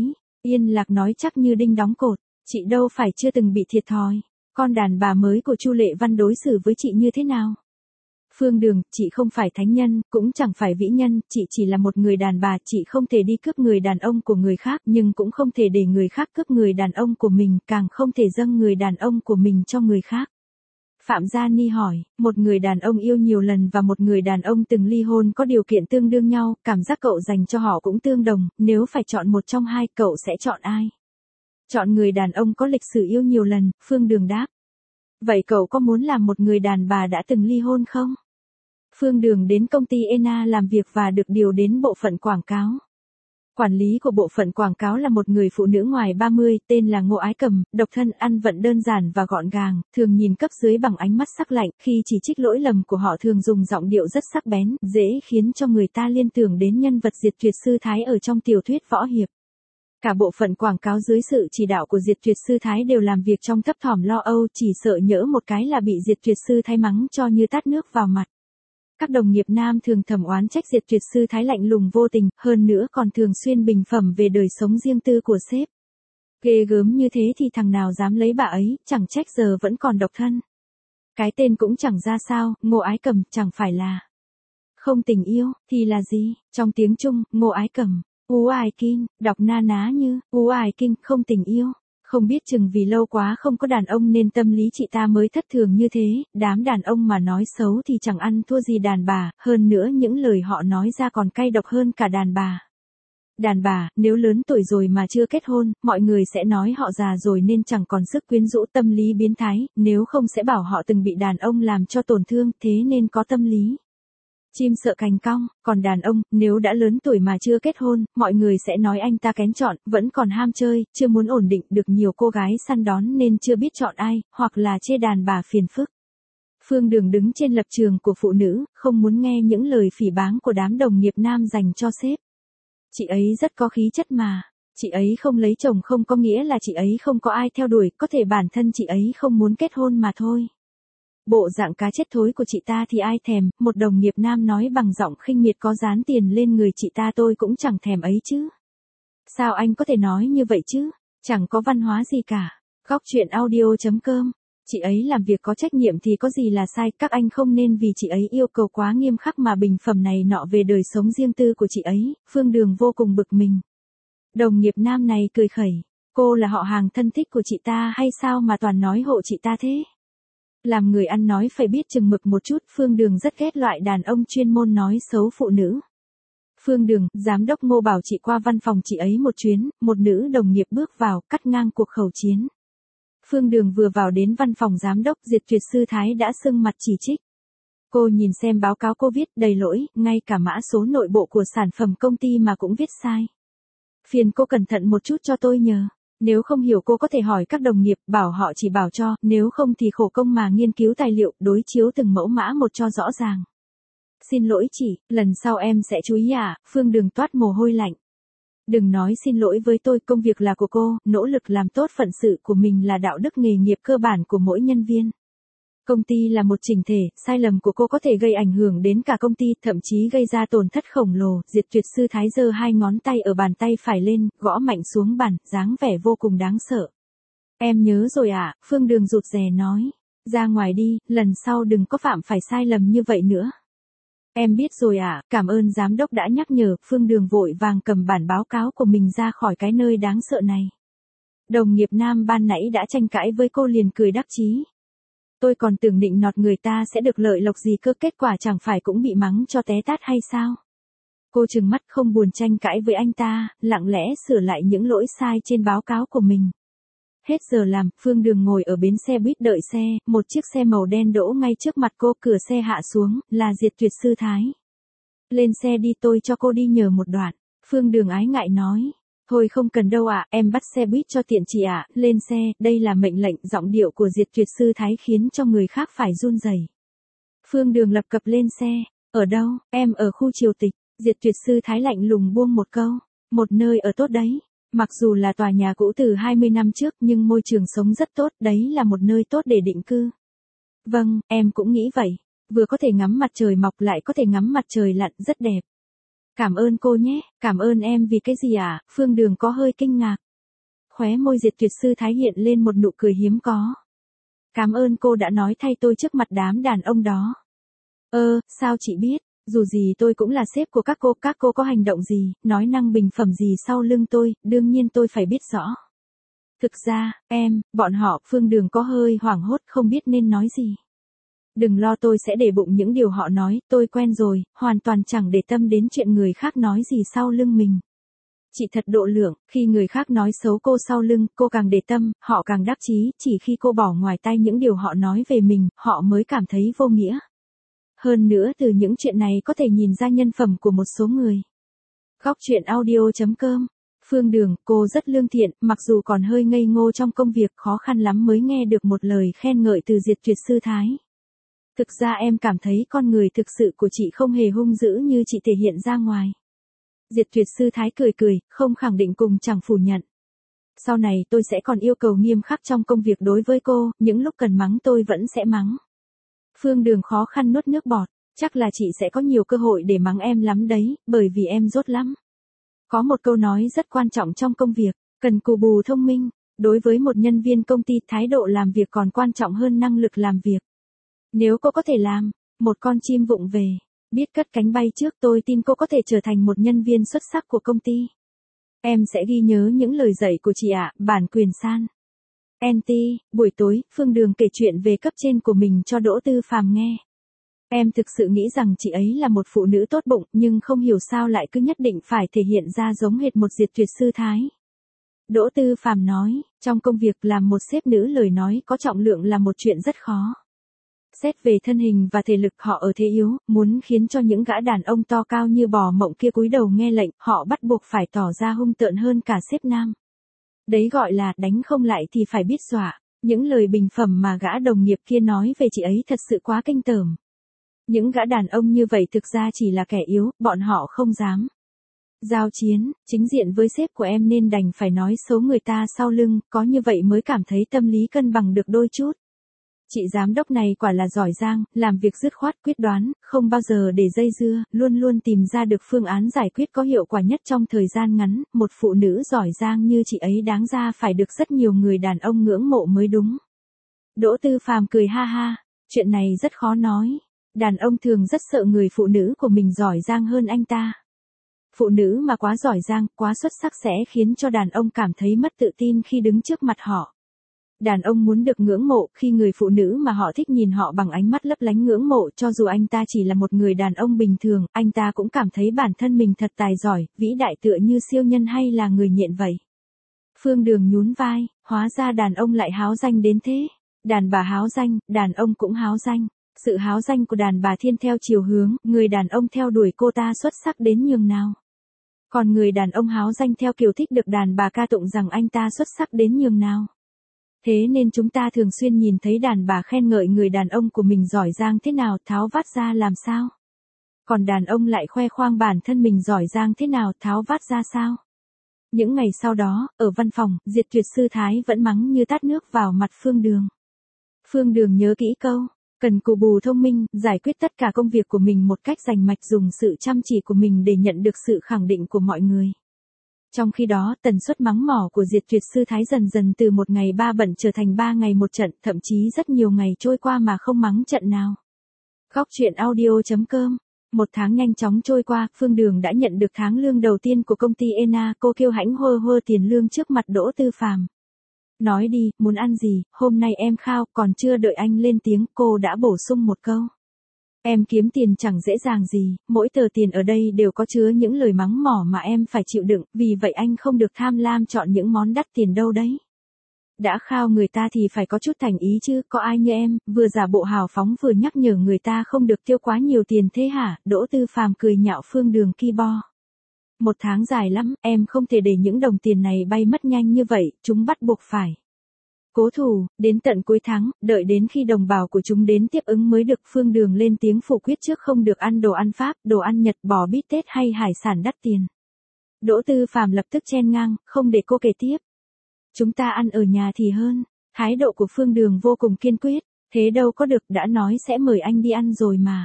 A: Yên Lạc nói chắc như đinh đóng cột, chị đâu phải chưa từng bị thiệt thòi. Con đàn bà mới của Chu Lệ Văn đối xử với chị như thế nào? Phương Đường, chị không phải thánh nhân, cũng chẳng phải vĩ nhân, chị chỉ là một người đàn bà, chị không thể đi cướp người đàn ông của người khác, nhưng cũng không thể để người khác cướp người đàn ông của mình, càng không thể dâng người đàn ông của mình cho người khác. Phạm Gia Ni hỏi, một người đàn ông yêu nhiều lần và một người đàn ông từng ly hôn có điều kiện tương đương nhau, cảm giác cậu dành cho họ cũng tương đồng, nếu phải chọn một trong hai, cậu sẽ chọn ai? Chọn người đàn ông có lịch sử yêu nhiều lần, Phương Đường đáp. Vậy cậu có muốn làm một người đàn bà đã từng ly hôn không? Phương Đường đến công ty ENA làm việc và được điều đến bộ phận quảng cáo. Quản lý của bộ phận quảng cáo là một người phụ nữ ngoài 30, tên là Ngô Ái Cầm, độc thân, ăn vận đơn giản và gọn gàng, thường nhìn cấp dưới bằng ánh mắt sắc lạnh, khi chỉ trích lỗi lầm của họ thường dùng giọng điệu rất sắc bén, dễ khiến cho người ta liên tưởng đến nhân vật Diệt Tuyệt Sư Thái ở trong tiểu thuyết võ hiệp. Cả bộ phận quảng cáo dưới sự chỉ đạo của Diệt Tuyệt Sư Thái đều làm việc trong thấp thỏm lo âu, chỉ sợ nhỡ một cái là bị Diệt Tuyệt Sư Thái mắng cho như tát nước vào mặt. Các đồng nghiệp nam thường thầm oán trách Diệt Tuyệt Sư Thái lạnh lùng vô tình, hơn nữa còn thường xuyên bình phẩm về đời sống riêng tư của sếp. Ghê gớm như thế thì thằng nào dám lấy bà ấy, chẳng trách giờ vẫn còn độc thân. Cái tên cũng chẳng ra sao, Ngô Ái Cầm, chẳng phải là không tình yêu, thì là gì? Trong tiếng Trung, Ngô Ái Cầm, Ú Ái Kinh, đọc na ná như, Ú Ái Kinh, không tình yêu. Không biết chừng vì lâu quá không có đàn ông nên tâm lý chị ta mới thất thường như thế, đám đàn ông mà nói xấu thì chẳng ăn thua gì đàn bà, hơn nữa những lời họ nói ra còn cay độc hơn cả đàn bà. Đàn bà, nếu lớn tuổi rồi mà chưa kết hôn, mọi người sẽ nói họ già rồi nên chẳng còn sức quyến rũ, tâm lý biến thái, nếu không sẽ bảo họ từng bị đàn ông làm cho tổn thương, thế nên có tâm lý chim sợ cành cong. Còn đàn ông, nếu đã lớn tuổi mà chưa kết hôn, mọi người sẽ nói anh ta kén chọn, vẫn còn ham chơi, chưa muốn ổn định, được nhiều cô gái săn đón nên chưa biết chọn ai, hoặc là chê đàn bà phiền phức. Phương Đường đứng trên lập trường của phụ nữ, không muốn nghe những lời phỉ báng của đám đồng nghiệp nam dành cho sếp. Chị ấy rất có khí chất mà. Chị ấy không lấy chồng không có nghĩa là chị ấy không có ai theo đuổi, có thể bản thân chị ấy không muốn kết hôn mà thôi. Bộ dạng cá chết thối của chị ta thì ai thèm, một đồng nghiệp nam nói bằng giọng khinh miệt, có dán tiền lên người chị ta tôi cũng chẳng thèm ấy chứ. Sao anh có thể nói như vậy chứ, chẳng có văn hóa gì cả. Góc chuyện audio.com. Chị ấy làm việc có trách nhiệm thì có gì là sai, các anh không nên vì chị ấy yêu cầu quá nghiêm khắc mà bình phẩm này nọ về đời sống riêng tư của chị ấy. Phương Đường vô cùng bực mình. Đồng nghiệp nam này cười khẩy, cô là họ hàng thân thích của chị ta hay sao mà toàn nói hộ chị ta thế? Làm người ăn nói phải biết chừng mực một chút, Phương Đường rất ghét loại đàn ông chuyên môn nói xấu phụ nữ. Phương Đường, giám đốc Ngô bảo chị qua văn phòng chị ấy một chuyến, một nữ đồng nghiệp bước vào, cắt ngang cuộc khẩu chiến. Phương Đường vừa vào đến văn phòng giám đốc, Diệt Tuyệt Sư Thái đã sưng mặt chỉ trích. Cô nhìn xem báo cáo cô viết đầy lỗi, ngay cả mã số nội bộ của sản phẩm công ty mà cũng viết sai. Phiền cô cẩn thận một chút cho tôi nhờ. Nếu không hiểu cô có thể hỏi các đồng nghiệp, bảo họ chỉ bảo cho, nếu không thì khổ công mà nghiên cứu tài liệu, đối chiếu từng mẫu mã một cho rõ ràng. Xin lỗi chị, lần sau em sẽ chú ý ạ. Phương Đường toát mồ hôi lạnh. Đừng nói xin lỗi với tôi, công việc là của cô, nỗ lực làm tốt phận sự của mình là đạo đức nghề nghiệp cơ bản của mỗi nhân viên. Công ty là một chỉnh thể, sai lầm của cô có thể gây ảnh hưởng đến cả công ty, thậm chí gây ra tổn thất khổng lồ. Diệt Tuyệt Sư Thái giơ hai ngón tay ở bàn tay phải lên, gõ mạnh xuống bàn, dáng vẻ vô cùng đáng sợ. Em nhớ rồi ạ, Phương Đường rụt rè nói. Ra ngoài đi, lần sau đừng có phạm phải sai lầm như vậy nữa. Em biết rồi ạ, cảm ơn giám đốc đã nhắc nhở. Phương Đường vội vàng cầm bản báo cáo của mình ra khỏi cái nơi đáng sợ này. Đồng nghiệp nam ban nãy đã tranh cãi với cô liền cười đắc chí. Tôi còn tưởng định nọt người ta sẽ được lợi lộc gì cơ, kết quả chẳng phải cũng bị mắng cho té tát hay sao? Cô trừng mắt không buồn tranh cãi với anh ta, lặng lẽ sửa lại những lỗi sai trên báo cáo của mình. Hết giờ làm, Phương Đường ngồi ở bến xe buýt đợi xe, một chiếc xe màu đen đỗ ngay trước mặt cô, cửa xe hạ xuống, là Diệt Tuyệt Sư Thái. Lên xe đi, tôi cho cô đi nhờ một đoạn. Phương Đường ái ngại nói. Thôi không cần đâu ạ, em bắt xe buýt cho tiện chị ạ. Lên xe, đây là mệnh lệnh. Giọng điệu của Diệt Tuyệt Sư Thái khiến cho người khác phải run rẩy. Phương Đường lập cập lên xe. Ở đâu? Em ở khu triều tịch. Diệt Tuyệt Sư Thái lạnh lùng buông một câu. Một nơi ở tốt đấy. Mặc dù là tòa nhà cũ từ 20 năm trước nhưng môi trường sống rất tốt, đấy là một nơi tốt để định cư. Vâng, em cũng nghĩ vậy. Vừa có thể ngắm mặt trời mọc lại có thể ngắm mặt trời lặn, rất đẹp. Cảm ơn cô nhé, cảm ơn em vì cái gì ạ? Phương Đường có hơi kinh ngạc. khóe môi Diệt Tuyệt Sư Thái hiện lên một nụ cười hiếm có. Cảm ơn cô đã nói thay tôi trước mặt đám đàn ông đó. Sao chị biết, dù gì tôi cũng là sếp của các cô có hành động gì, nói năng bình phẩm gì sau lưng tôi, đương nhiên tôi phải biết rõ. Thực ra, bọn họ, Phương Đường có hơi hoảng hốt không biết nên nói gì. Đừng lo, tôi sẽ để bụng những điều họ nói, tôi quen rồi, hoàn toàn chẳng để tâm đến chuyện người khác nói gì sau lưng mình. Chị thật độ lượng, khi người khác nói xấu cô sau lưng, cô càng để tâm, họ càng đắc chí, chỉ khi cô bỏ ngoài tai những điều họ nói về mình, họ mới cảm thấy vô nghĩa. Hơn nữa từ những chuyện này có thể nhìn ra nhân phẩm của một số người. Góc truyện audio.com. Phương Đường, cô rất lương thiện, mặc dù còn hơi ngây ngô trong công việc, khó khăn lắm mới nghe được một lời khen ngợi từ Diệt Tuyệt Sư Thái. Thực ra em cảm thấy con người thực sự của chị không hề hung dữ như chị thể hiện ra ngoài. Diệt Tuyệt Sư Thái cười, không khẳng định cùng chẳng phủ nhận. Sau này tôi sẽ còn yêu cầu nghiêm khắc trong công việc đối với cô, những lúc cần mắng tôi vẫn sẽ mắng. Phương Đường khó khăn nuốt nước bọt, chắc là chị sẽ có nhiều cơ hội để mắng em lắm đấy, bởi vì em dốt lắm. Có một câu nói rất quan trọng trong công việc, cần cù bù thông minh. Đối với một nhân viên công ty, thái độ làm việc còn quan trọng hơn năng lực làm việc. Nếu cô có thể làm một con chim vụng về, biết cất cánh bay trước, tôi tin cô có thể trở thành một nhân viên xuất sắc của công ty. Em sẽ ghi nhớ những lời dạy của chị ạ. Bản quyền san. NT, buổi tối, Phương Đường kể chuyện về cấp trên của mình cho Đỗ Tư Phàm nghe. Em thực sự nghĩ rằng chị ấy là một phụ nữ tốt bụng, nhưng không hiểu sao lại cứ nhất định phải thể hiện ra giống hệt một Diệt Tuyệt Sư Thái. Đỗ Tư Phàm nói, trong công việc làm một sếp nữ lời nói có trọng lượng là một chuyện rất khó. Xét về thân hình và thể lực họ ở thế yếu, muốn khiến cho những gã đàn ông to cao như bò mộng kia cúi đầu nghe lệnh, họ bắt buộc phải tỏ ra hung tợn hơn cả sếp nam. Đấy gọi là đánh không lại thì phải biết dọa. Những lời bình phẩm mà gã đồng nghiệp kia nói về chị ấy thật sự quá kinh tởm. Những gã đàn ông như vậy thực ra chỉ là kẻ yếu, bọn họ không dám giao chiến, chính diện với sếp của em nên đành phải nói xấu người ta sau lưng, có như vậy mới cảm thấy tâm lý cân bằng được đôi chút. Chị giám đốc này quả là giỏi giang, làm việc dứt khoát quyết đoán, không bao giờ để dây dưa, luôn luôn tìm ra được phương án giải quyết có hiệu quả nhất trong thời gian ngắn, một phụ nữ giỏi giang như chị ấy đáng ra phải được rất nhiều người đàn ông ngưỡng mộ mới đúng. Đỗ Tư Phàm cười ha ha, chuyện này rất khó nói. Đàn ông thường rất sợ người phụ nữ của mình giỏi giang hơn anh ta. Phụ nữ mà quá giỏi giang, quá xuất sắc sẽ khiến cho đàn ông cảm thấy mất tự tin khi đứng trước mặt họ. Đàn ông muốn được ngưỡng mộ khi người phụ nữ mà họ thích nhìn họ bằng ánh mắt lấp lánh ngưỡng mộ, cho dù anh ta chỉ là một người đàn ông bình thường, anh ta cũng cảm thấy bản thân mình thật tài giỏi, vĩ đại tựa như siêu nhân hay là người nhện vậy. Phương Đường nhún vai, hóa ra đàn ông lại háo danh đến thế. Đàn bà háo danh, đàn ông cũng háo danh. Sự háo danh của đàn bà thiên theo chiều hướng, người đàn ông theo đuổi cô ta xuất sắc đến nhường nào. Còn người đàn ông háo danh theo kiểu thích được đàn bà ca tụng rằng anh ta xuất sắc đến nhường nào. Thế nên chúng ta thường xuyên nhìn thấy đàn bà khen ngợi người đàn ông của mình giỏi giang thế nào, tháo vát ra làm sao. Còn đàn ông lại khoe khoang bản thân mình giỏi giang thế nào, tháo vát ra sao. Những ngày sau đó, ở văn phòng, Diệt Tuyệt Sư Thái vẫn mắng như tát nước vào mặt Phương Đường. Phương Đường nhớ kỹ câu, cần cù bù thông minh, giải quyết tất cả công việc của mình một cách rành mạch, dùng sự chăm chỉ của mình để nhận được sự khẳng định của mọi người. Trong khi đó, tần suất mắng mỏ của Diệt Tuyệt Sư Thái dần dần từ một ngày 3 bận trở thành 3 ngày một trận, thậm chí rất nhiều ngày trôi qua mà không mắng trận nào. Góc truyện audio.com. Một tháng nhanh chóng trôi qua, Phương Đường đã nhận được tháng lương đầu tiên của công ty ENA, cô kiêu hãnh hơ hơ tiền lương trước mặt Đỗ Tư Phàm. Nói đi, muốn ăn gì, hôm nay em khao, còn chưa đợi anh lên tiếng, cô đã bổ sung một câu. Em kiếm tiền chẳng dễ dàng gì, mỗi tờ tiền ở đây đều có chứa những lời mắng mỏ mà em phải chịu đựng, vì vậy anh không được tham lam chọn những món đắt tiền đâu đấy. Đã khao người ta thì phải có chút thành ý chứ, có ai như em, vừa giả bộ hào phóng vừa nhắc nhở người ta không được tiêu quá nhiều tiền thế hả? Đỗ Tư Phàm cười nhạo Phương Đường ki bo. Một tháng dài lắm, em không thể để những đồng tiền này bay mất nhanh như vậy, chúng bắt buộc phải cố thủ, đến tận cuối tháng, đợi đến khi đồng bào của chúng đến tiếp ứng mới được. Phương Đường lên tiếng phủ quyết trước không được ăn đồ ăn Pháp, đồ ăn Nhật, bò bít tết hay hải sản đắt tiền. Đỗ Tư Phàm lập tức chen ngang, không để cô kể tiếp. Chúng ta ăn ở nhà thì hơn. Thái độ của Phương Đường vô cùng kiên quyết, thế đâu có được, đã nói sẽ mời anh đi ăn rồi mà.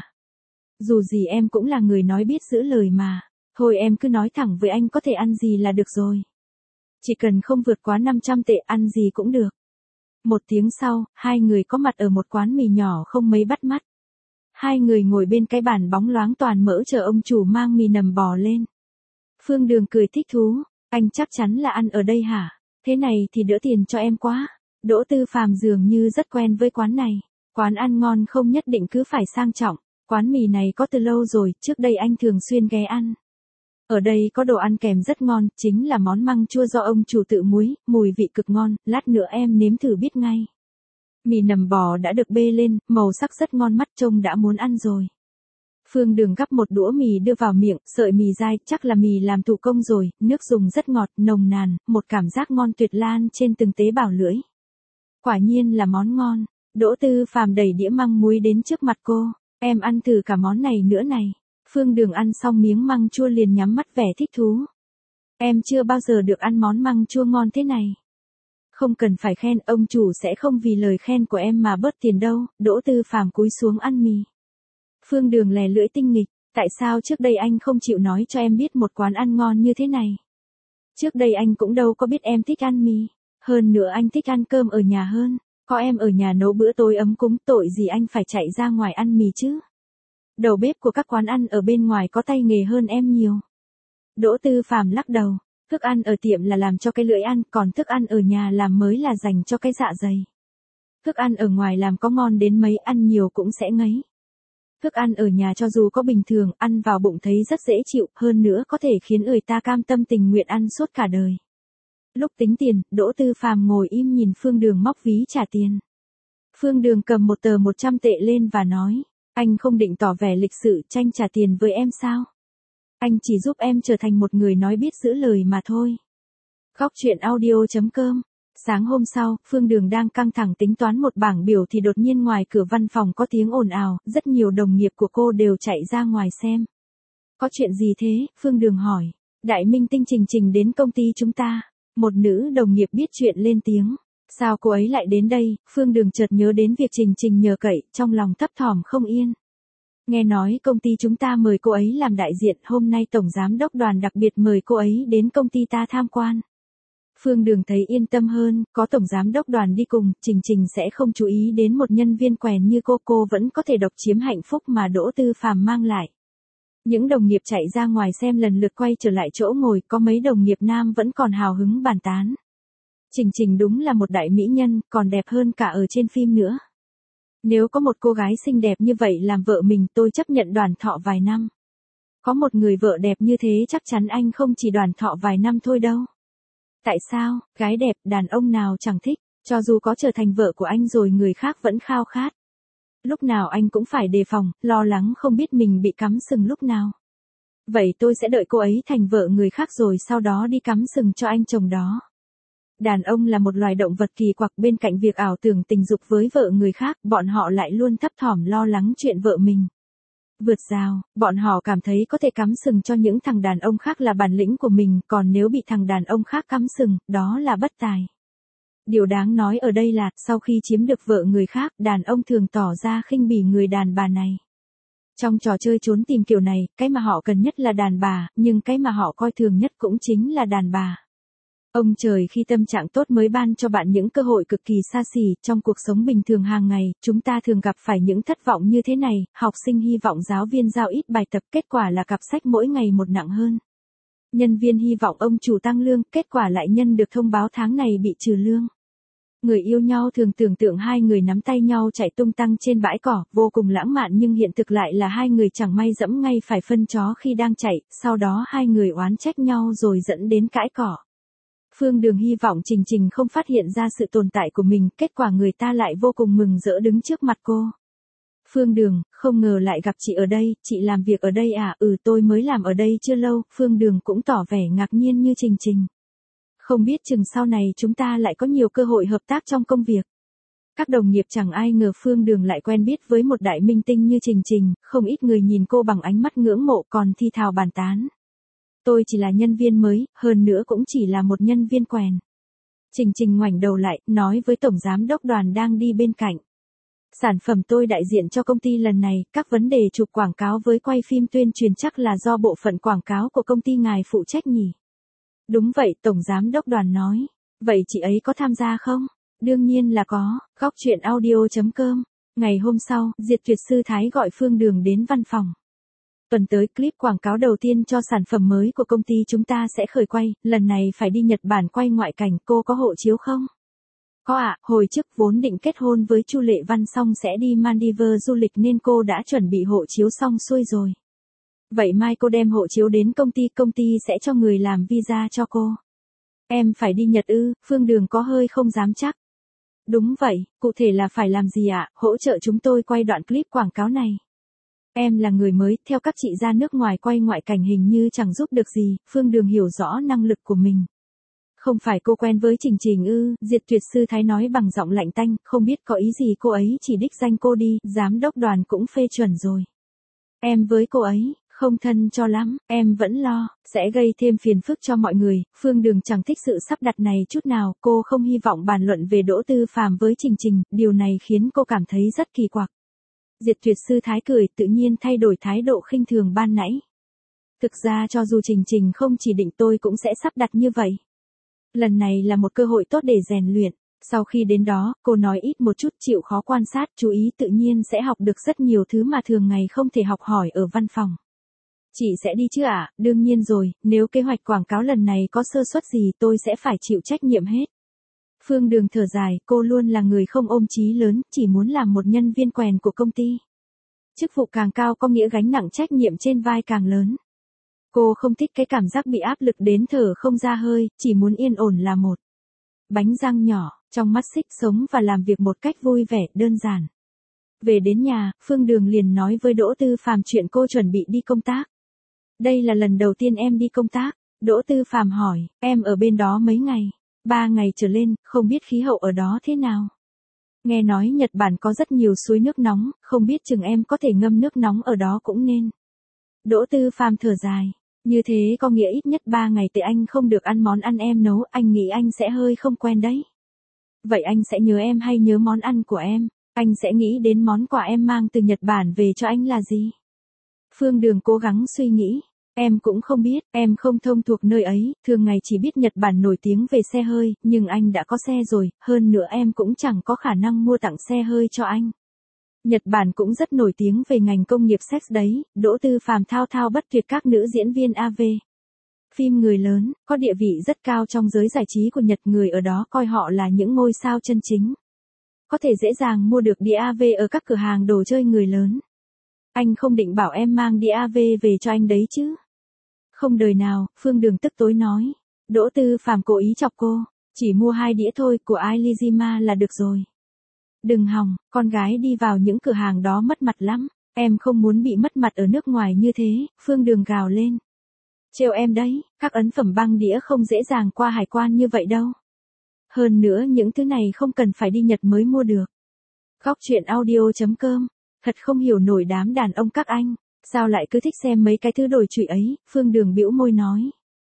A: Dù gì em cũng là người nói biết giữ lời mà. Thôi em cứ nói thẳng với anh có thể ăn gì là được rồi. Chỉ cần không vượt quá 500 tệ ăn gì cũng được. Một tiếng sau, hai người có mặt ở một quán mì nhỏ không mấy bắt mắt. Hai người ngồi bên cái bàn bóng loáng toàn mỡ chờ ông chủ mang mì nầm bò lên. Phương Đường cười thích thú, anh chắc chắn là ăn ở đây hả? Thế này thì đỡ tiền cho em quá. Đỗ Tư Phàm dường như rất quen với quán này. Quán ăn ngon không nhất định cứ phải sang trọng. Quán mì này có từ lâu rồi, trước đây anh thường xuyên ghé ăn. Ở đây có đồ ăn kèm rất ngon, chính là món măng chua do ông chủ tự muối, mùi vị cực ngon, lát nữa em nếm thử biết ngay. Mì nầm bò đã được bê lên, màu sắc rất ngon mắt trông đã muốn ăn rồi. Phương Đường gắp một đũa mì đưa vào miệng, sợi mì dai, chắc là mì làm thủ công rồi, nước dùng rất ngọt, nồng nàn, một cảm giác ngon tuyệt lan trên từng tế bào lưỡi. Quả nhiên là món ngon. Đỗ Tư Phàm đẩy đĩa măng muối đến trước mặt cô, em ăn thử cả món này nữa này. Phương Đường ăn xong miếng măng chua liền nhắm mắt vẻ thích thú. Em chưa bao giờ được ăn món măng chua ngon thế này. Không cần phải khen, ông chủ sẽ không vì lời khen của em mà bớt tiền đâu. Đỗ Tư Phàm cúi xuống ăn mì. Phương Đường lè lưỡi tinh nghịch, tại sao trước đây anh không chịu nói cho em biết một quán ăn ngon như thế này? Trước đây anh cũng đâu có biết em thích ăn mì. Hơn nữa anh thích ăn cơm ở nhà hơn. Có em ở nhà nấu bữa tối ấm cúng, tội gì anh phải chạy ra ngoài ăn mì chứ? Đầu bếp của các quán ăn ở bên ngoài có tay nghề hơn em nhiều. Đỗ Tư Phàm lắc đầu, thức ăn ở tiệm là làm cho cái lưỡi ăn, còn thức ăn ở nhà làm mới là dành cho cái dạ dày. Thức ăn ở ngoài làm có ngon đến mấy, ăn nhiều cũng sẽ ngấy. Thức ăn ở nhà cho dù có bình thường, ăn vào bụng thấy rất dễ chịu, hơn nữa có thể khiến người ta cam tâm tình nguyện ăn suốt cả đời. Lúc tính tiền, Đỗ Tư Phàm ngồi im nhìn Phương Đường móc ví trả tiền. Phương Đường cầm một tờ 100 tệ lên và nói, anh không định tỏ vẻ lịch sự tranh trả tiền với em sao? Anh chỉ giúp em trở thành một người nói biết giữ lời mà thôi. Góc truyện audio.com. Sáng hôm sau, Phương Đường đang căng thẳng tính toán một bảng biểu thì đột nhiên ngoài cửa văn phòng có tiếng ồn ào, rất nhiều đồng nghiệp của cô đều chạy ra ngoài xem. Có chuyện gì thế? Phương Đường hỏi. Đại minh tinh Trình Trình đến công ty chúng ta. Một nữ đồng nghiệp biết chuyện lên tiếng. Sao cô ấy lại đến đây? Phương Đường chợt nhớ đến việc Trình Trình nhờ cậy, trong lòng thấp thỏm không yên. Nghe nói công ty chúng ta mời cô ấy làm đại diện, hôm nay Tổng Giám đốc Đoàn đặc biệt mời cô ấy đến công ty ta tham quan. Phương Đường thấy yên tâm hơn, có Tổng Giám đốc Đoàn đi cùng, Trình Trình sẽ không chú ý đến một nhân viên quèn như cô vẫn có thể độc chiếm hạnh phúc mà Đỗ Tư Phàm mang lại. Những đồng nghiệp chạy ra ngoài xem lần lượt quay trở lại chỗ ngồi, có mấy đồng nghiệp nam vẫn còn hào hứng bàn tán. Trình Trình đúng là một đại mỹ nhân, còn đẹp hơn cả ở trên phim nữa. Nếu có một cô gái xinh đẹp như vậy làm vợ mình, tôi chấp nhận Đoàn thọ vài năm. Có một người vợ đẹp như thế chắc chắn anh không chỉ Đoàn thọ vài năm thôi đâu. Tại sao? Gái đẹp, đàn ông nào chẳng thích, cho dù có trở thành vợ của anh rồi người khác vẫn khao khát. Lúc nào anh cũng phải đề phòng, lo lắng không biết mình bị cắm sừng lúc nào. Vậy tôi sẽ đợi cô ấy thành vợ người khác rồi sau đó đi cắm sừng cho anh chồng đó. Đàn ông là một loài động vật kỳ quặc, bên cạnh việc ảo tưởng tình dục với vợ người khác, bọn họ lại luôn thấp thỏm lo lắng chuyện vợ mình vượt rào, bọn họ cảm thấy có thể cắm sừng cho những thằng đàn ông khác là bản lĩnh của mình, còn nếu bị thằng đàn ông khác cắm sừng, đó là bất tài. Điều đáng nói ở đây là, sau khi chiếm được vợ người khác, đàn ông thường tỏ ra khinh bỉ người đàn bà này. Trong trò chơi trốn tìm kiểu này, cái mà họ cần nhất là đàn bà, nhưng cái mà họ coi thường nhất cũng chính là đàn bà. Ông trời khi tâm trạng tốt mới ban cho bạn những cơ hội cực kỳ xa xỉ, trong cuộc sống bình thường hàng ngày, chúng ta thường gặp phải những thất vọng như thế này, học sinh hy vọng giáo viên giao ít bài tập, kết quả là cặp sách mỗi ngày một nặng hơn. Nhân viên hy vọng ông chủ tăng lương, kết quả lại nhân được thông báo tháng này bị trừ lương. Người yêu nhau thường tưởng tượng hai người nắm tay nhau chạy tung tăng trên bãi cỏ, vô cùng lãng mạn nhưng hiện thực lại là hai người chẳng may dẫm ngay phải phân chó khi đang chạy, sau đó hai người oán trách nhau rồi dẫn đến cãi cỏ. Phương Đường hy vọng Trình Trình không phát hiện ra sự tồn tại của mình, kết quả người ta lại vô cùng mừng rỡ đứng trước mặt cô. Phương Đường, không ngờ lại gặp chị ở đây, chị làm việc ở đây à? Tôi mới làm ở đây chưa lâu. Phương Đường cũng tỏ vẻ ngạc nhiên như Trình Trình. Không biết chừng sau này chúng ta lại có nhiều cơ hội hợp tác trong công việc. Các đồng nghiệp chẳng ai ngờ Phương Đường lại quen biết với một đại minh tinh như Trình Trình, không ít người nhìn cô bằng ánh mắt ngưỡng mộ còn thi thào bàn tán. Tôi chỉ là nhân viên mới, hơn nữa cũng chỉ là một nhân viên quèn. Trình Trình ngoảnh đầu lại, nói với Tổng Giám đốc Đoàn đang đi bên cạnh. Sản phẩm tôi đại diện cho công ty lần này, các vấn đề chụp quảng cáo với quay phim tuyên truyền chắc là do bộ phận quảng cáo của công ty ngài phụ trách nhỉ? Đúng vậy, Tổng Giám đốc Đoàn nói. Vậy chị ấy có tham gia không? Đương nhiên là có, góc chuyện audio.com. Ngày hôm sau, Diệt Tuyệt Sư Thái gọi Phương Đường đến văn phòng. Tuần tới clip quảng cáo đầu tiên cho sản phẩm mới của công ty chúng ta sẽ khởi quay, lần này phải đi Nhật Bản quay ngoại cảnh, cô có hộ chiếu không? Có ạ, hồi trước vốn định kết hôn với Chu Lệ Văn xong sẽ đi Maldives du lịch nên cô đã chuẩn bị hộ chiếu xong xuôi rồi. Vậy mai cô đem hộ chiếu đến công ty sẽ cho người làm visa cho cô. Em phải đi Nhật ư? Phương Đường có hơi không dám chắc. Đúng vậy, cụ thể là phải làm gì ạ? Hỗ trợ chúng tôi quay đoạn clip quảng cáo này. Em là người mới, theo các chị ra nước ngoài quay ngoại cảnh hình như chẳng giúp được gì, Phương Đường hiểu rõ năng lực của mình. Không phải cô quen với Trình Trình ư? Diệt Tuyệt Sư Thái nói bằng giọng lạnh tanh, không biết có ý gì cô ấy chỉ đích danh cô đi, giám đốc Đoàn cũng phê chuẩn rồi. Em với cô ấy, không thân cho lắm, em vẫn lo, sẽ gây thêm phiền phức cho mọi người, Phương Đường chẳng thích sự sắp đặt này chút nào, cô không hy vọng bàn luận về Đỗ Tư Phàm với Trình Trình, điều này khiến cô cảm thấy rất kỳ quặc. Diệt Tuyệt Sư Thái cười, tự nhiên thay đổi thái độ khinh thường ban nãy. Thực ra cho dù Trình Trình không chỉ định tôi cũng sẽ sắp đặt như vậy. Lần này là một cơ hội tốt để rèn luyện. Sau khi đến đó, cô nói ít một chút, chịu khó quan sát, chú ý tự nhiên sẽ học được rất nhiều thứ mà thường ngày không thể học hỏi ở văn phòng. Chị sẽ đi chứ ạ? Đương nhiên rồi, nếu kế hoạch quảng cáo lần này có sơ suất gì tôi sẽ phải chịu trách nhiệm hết. Phương Đường thở dài, cô luôn là người không ôm chí lớn, chỉ muốn làm một nhân viên quèn của công ty. Chức vụ càng cao có nghĩa gánh nặng trách nhiệm trên vai càng lớn. Cô không thích cái cảm giác bị áp lực đến thở không ra hơi, chỉ muốn yên ổn là một. Bánh răng nhỏ, trong mắt xích sống và làm việc một cách vui vẻ, đơn giản. Về đến nhà, Phương Đường liền nói với Đỗ Tư Phàm chuyện cô chuẩn bị đi công tác. Đây là lần đầu tiên em đi công tác, Đỗ Tư Phàm hỏi, em ở bên đó mấy ngày? 3 ngày trở lên, không biết khí hậu ở đó thế nào? Nghe nói Nhật Bản có rất nhiều suối nước nóng, không biết chừng em có thể ngâm nước nóng ở đó cũng nên. Đỗ Tư Phàm thở dài, như thế có nghĩa ít nhất 3 ngày tới anh không được ăn món ăn em nấu, anh nghĩ anh sẽ hơi không quen đấy. Vậy anh sẽ nhớ em hay nhớ món ăn của em? Anh sẽ nghĩ đến món quà em mang từ Nhật Bản về cho anh là gì? Phương Đường cố gắng suy nghĩ. Em cũng không biết, em không thông thuộc nơi ấy, thường ngày chỉ biết Nhật Bản nổi tiếng về xe hơi, nhưng anh đã có xe rồi, hơn nữa em cũng chẳng có khả năng mua tặng xe hơi cho anh. Nhật Bản cũng rất nổi tiếng về ngành công nghiệp sex đấy, Đỗ Tư Phàm thao thao bất tuyệt các nữ diễn viên AV. Phim người lớn, có địa vị rất cao trong giới giải trí của Nhật, người ở đó coi họ là những ngôi sao chân chính. Có thể dễ dàng mua được đĩa AV ở các cửa hàng đồ chơi người lớn. Anh không định bảo em mang đĩa AV về cho anh đấy chứ? Không đời nào, Phương Đường tức tối nói. Đỗ Tư Phàm cố ý chọc cô, chỉ mua 2 đĩa thôi, của Ailizima là được rồi. Đừng hòng, con gái đi vào những cửa hàng đó mất mặt lắm, em không muốn bị mất mặt ở nước ngoài như thế, Phương Đường gào lên. Trêu em đấy, các ấn phẩm băng đĩa không dễ dàng qua hải quan như vậy đâu. Hơn nữa những thứ này không cần phải đi Nhật mới mua được. Góc chuyện audio.com, thật không hiểu nổi đám đàn ông các anh. Sao lại cứ thích xem mấy cái thứ đổi trụy ấy, Phương Đường bĩu môi nói.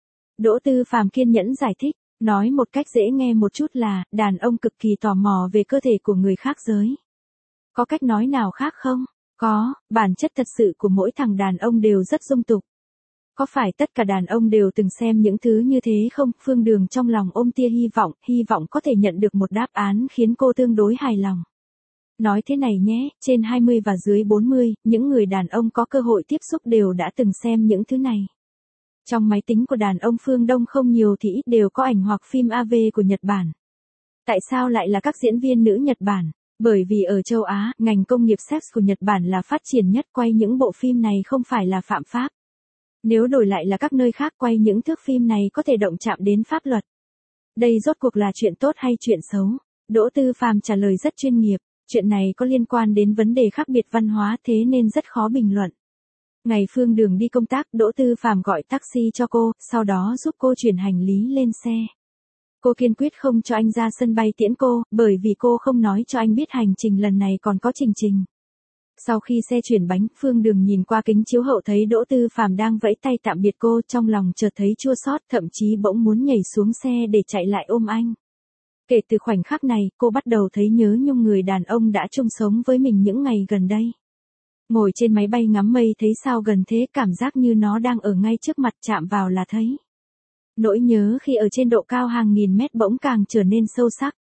A: Đỗ Tư Phàm kiên nhẫn giải thích, nói một cách dễ nghe một chút là, đàn ông cực kỳ tò mò về cơ thể của người khác giới. Có cách nói nào khác không? Có, bản chất thật sự của mỗi thằng đàn ông đều rất dung tục. Có phải tất cả đàn ông đều từng xem những thứ như thế không? Phương Đường trong lòng ôm tia hy vọng có thể nhận được một đáp án khiến cô tương đối hài lòng. Nói thế này nhé, trên 20 và dưới 40, những người đàn ông có cơ hội tiếp xúc đều đã từng xem những thứ này. Trong máy tính của đàn ông phương Đông không nhiều thì ít đều có ảnh hoặc phim AV của Nhật Bản. Tại sao lại là các diễn viên nữ Nhật Bản? Bởi vì ở châu Á, ngành công nghiệp sex của Nhật Bản là phát triển nhất, quay những bộ phim này không phải là phạm pháp. Nếu đổi lại là các nơi khác quay những thước phim này có thể động chạm đến pháp luật. Đây rốt cuộc là chuyện tốt hay chuyện xấu? Đỗ Tư Phàm trả lời rất chuyên nghiệp. Chuyện này có liên quan đến vấn đề khác biệt văn hóa thế nên rất khó bình luận. Ngày Phương Đường đi công tác, Đỗ Tư Phàm gọi taxi cho cô, sau đó giúp cô chuyển hành lý lên xe. Cô kiên quyết không cho anh ra sân bay tiễn cô, bởi vì cô không nói cho anh biết hành trình lần này còn có Trình Trình. Sau khi xe chuyển bánh, Phương Đường nhìn qua kính chiếu hậu thấy Đỗ Tư Phàm đang vẫy tay tạm biệt cô, trong lòng chợt thấy chua xót, thậm chí bỗng muốn nhảy xuống xe để chạy lại ôm anh. Kể từ khoảnh khắc này, cô bắt đầu thấy nhớ nhung người đàn ông đã chung sống với mình những ngày gần đây. Ngồi trên máy bay ngắm mây thấy sao gần thế, cảm giác như nó đang ở ngay trước mặt, chạm vào là thấy. Nỗi nhớ khi ở trên độ cao hàng nghìn mét bỗng càng trở nên sâu sắc.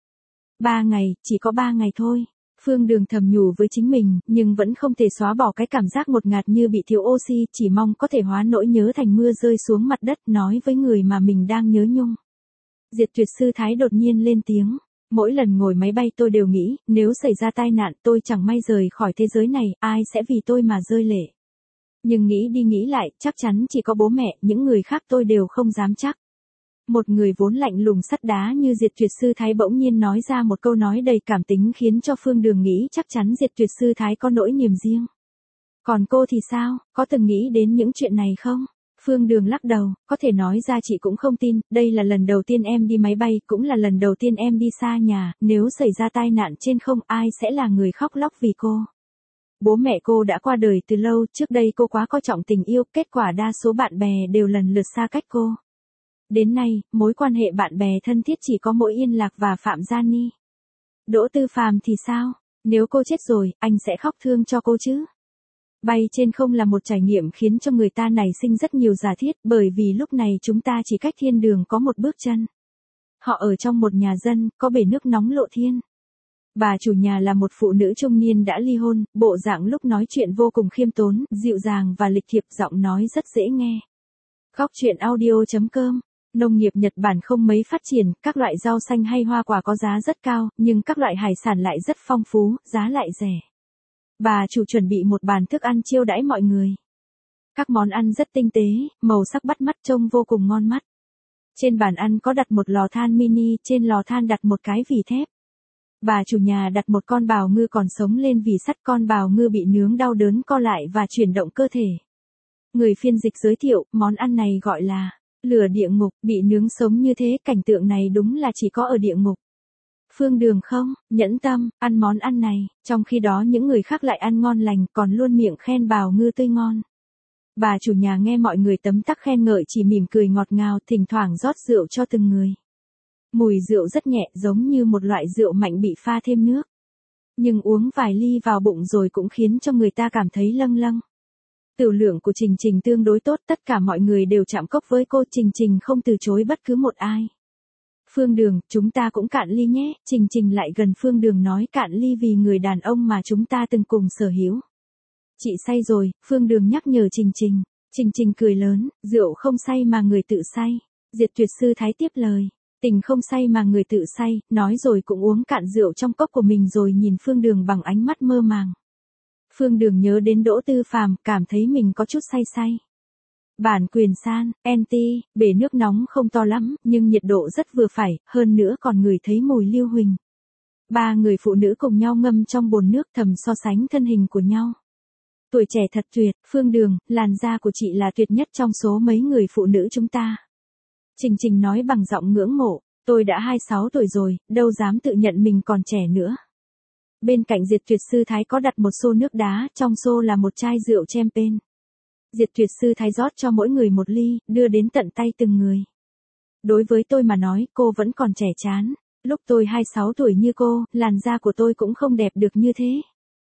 A: 3 ngày, chỉ có 3 ngày thôi. Phương Đường thầm nhủ với chính mình, nhưng vẫn không thể xóa bỏ cái cảm giác ngột ngạt như bị thiếu oxy, chỉ mong có thể hóa nỗi nhớ thành mưa rơi xuống mặt đất, nói với người mà mình đang nhớ nhung. Diệt Tuyệt Sư Thái đột nhiên lên tiếng. Mỗi lần ngồi máy bay tôi đều nghĩ, nếu xảy ra tai nạn tôi chẳng may rời khỏi thế giới này, ai sẽ vì tôi mà rơi lệ. Nhưng nghĩ đi nghĩ lại, chắc chắn chỉ có bố mẹ, những người khác tôi đều không dám chắc. Một người vốn lạnh lùng sắt đá như Diệt Tuyệt Sư Thái bỗng nhiên nói ra một câu nói đầy cảm tính khiến cho Phương Đường nghĩ chắc chắn Diệt Tuyệt Sư Thái có nỗi niềm riêng. Còn cô thì sao, có từng nghĩ đến những chuyện này không? Phương Đường lắc đầu, có thể nói ra chị cũng không tin, đây là lần đầu tiên em đi máy bay, cũng là lần đầu tiên em đi xa nhà, nếu xảy ra tai nạn trên không ai sẽ là người khóc lóc vì cô. Bố mẹ cô đã qua đời từ lâu, trước đây cô quá coi trọng tình yêu, kết quả đa số bạn bè đều lần lượt xa cách cô. Đến nay, mối quan hệ bạn bè thân thiết chỉ có mỗi Yên Lạc và Phạm Gia Ni. Đỗ Tư Phàm thì sao? Nếu cô chết rồi, anh sẽ khóc thương cho cô chứ? Bay trên không là một trải nghiệm khiến cho người ta nảy sinh rất nhiều giả thiết, bởi vì lúc này chúng ta chỉ cách thiên đường có một bước chân. Họ ở trong một nhà dân, có bể nước nóng lộ thiên. Bà chủ nhà là một phụ nữ trung niên đã ly hôn, bộ dạng lúc nói chuyện vô cùng khiêm tốn, dịu dàng và lịch thiệp, giọng nói rất dễ nghe. Góc truyện audio.com. Nông nghiệp Nhật Bản không mấy phát triển, các loại rau xanh hay hoa quả có giá rất cao, nhưng các loại hải sản lại rất phong phú, giá lại rẻ. Bà chủ chuẩn bị một bàn thức ăn chiêu đãi mọi người. Các món ăn rất tinh tế, màu sắc bắt mắt, trông vô cùng ngon mắt. Trên bàn ăn có đặt một lò than mini, trên lò than đặt một cái vỉ thép. Bà chủ nhà đặt một con bào ngư còn sống lên vỉ sắt, con bào ngư bị nướng đau đớn co lại và chuyển động cơ thể. Người phiên dịch giới thiệu, món ăn này gọi là lửa địa ngục, bị nướng sống như thế, cảnh tượng này đúng là chỉ có ở địa ngục. Phương Đường không, nhẫn tâm, ăn món ăn này, trong khi đó những người khác lại ăn ngon lành, còn luôn miệng khen bào ngư tươi ngon. Bà chủ nhà nghe mọi người tấm tắc khen ngợi chỉ mỉm cười ngọt ngào, thỉnh thoảng rót rượu cho từng người. Mùi rượu rất nhẹ, giống như một loại rượu mạnh bị pha thêm nước. Nhưng uống vài ly vào bụng rồi cũng khiến cho người ta cảm thấy lâng lâng. Tửu lượng của Trình Trình tương đối tốt, tất cả mọi người đều chạm cốc với cô, Trình Trình không từ chối bất cứ một ai. Phương Đường, chúng ta cũng cạn ly nhé, Trình Trình lại gần Phương Đường nói cạn ly vì người đàn ông mà chúng ta từng cùng sở hữu. Chị say rồi, Phương Đường nhắc nhở Trình Trình. Trình Trình cười lớn, rượu không say mà người tự say. Diệt Tuyệt Sư Thái tiếp lời. Tình không say mà người tự say, nói rồi cũng uống cạn rượu trong cốc của mình rồi nhìn Phương Đường bằng ánh mắt mơ màng. Phương Đường nhớ đến Đỗ Tư Phàm, cảm thấy mình có chút say say. Bản quyền san, NT, bể nước nóng không to lắm, nhưng nhiệt độ rất vừa phải, hơn nữa còn ngửi thấy mùi lưu huỳnh. 3 người phụ nữ cùng nhau ngâm trong bồn nước, thầm so sánh thân hình của nhau. Tuổi trẻ thật tuyệt, Phương Đường, làn da của chị là tuyệt nhất trong số mấy người phụ nữ chúng ta. Trình Trình nói bằng giọng ngưỡng mộ, tôi đã 26 tuổi rồi, đâu dám tự nhận mình còn trẻ nữa. Bên cạnh Diệt Tuyệt Sư Thái có đặt một xô nước đá, trong xô là một chai rượu champagne. Diệt Tuyệt Sư Thái rót cho mỗi người một ly, đưa đến tận tay từng người. Đối với tôi mà nói, cô vẫn còn trẻ chán. Lúc tôi 26 tuổi như cô, làn da của tôi cũng không đẹp được như thế.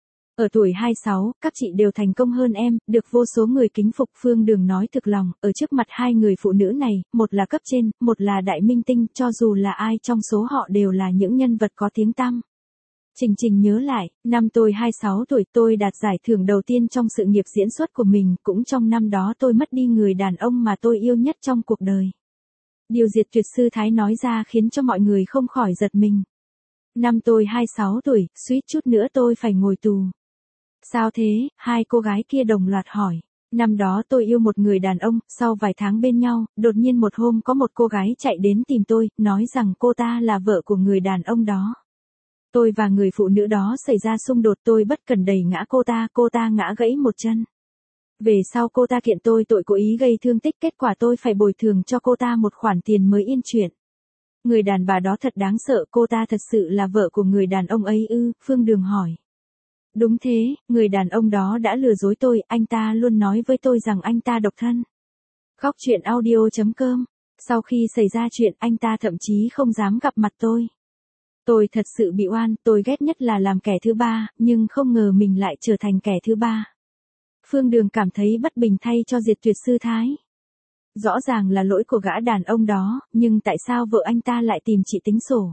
A: Ở tuổi 26, các chị đều thành công hơn em, được vô số người kính phục. Phương Đường nói thực lòng, ở trước mặt hai người phụ nữ này, một là cấp trên, một là đại minh tinh, cho dù là ai trong số họ đều là những nhân vật có tiếng tăm. Trình Trình nhớ lại, năm tôi 26 tuổi tôi đạt giải thưởng đầu tiên trong sự nghiệp diễn xuất của mình, cũng trong năm đó tôi mất đi người đàn ông mà tôi yêu nhất trong cuộc đời. Điều Diệt Tuyệt Sư Thái nói ra khiến cho mọi người không khỏi giật mình. Năm tôi 26 tuổi, suýt chút nữa tôi phải ngồi tù. Sao thế? Hai cô gái kia đồng loạt hỏi. Năm đó tôi yêu một người đàn ông, sau vài tháng bên nhau, đột nhiên một hôm có một cô gái chạy đến tìm tôi, nói rằng cô ta là vợ của người đàn ông đó. Tôi và người phụ nữ đó xảy ra xung đột, tôi bất cẩn đẩy ngã cô ta ngã gãy một chân. Về sau cô ta kiện tôi tội cố ý gây thương tích, kết quả tôi phải bồi thường cho cô ta một khoản tiền mới yên chuyện. Người đàn bà đó thật đáng sợ, cô ta thật sự là vợ của người đàn ông ấy ư? Phương Đường hỏi. Đúng thế, người đàn ông đó đã lừa dối tôi, anh ta luôn nói với tôi rằng anh ta độc thân. Góc truyện audio.com. Sau khi xảy ra chuyện anh ta thậm chí không dám gặp mặt tôi. Tôi thật sự bị oan, tôi ghét nhất là làm kẻ thứ ba, nhưng không ngờ mình lại trở thành kẻ thứ ba. Phương Đường cảm thấy bất bình thay cho Diệt Tuyệt Sư Thái. Rõ ràng là lỗi của gã đàn ông đó, nhưng tại sao vợ anh ta lại tìm chị tính sổ?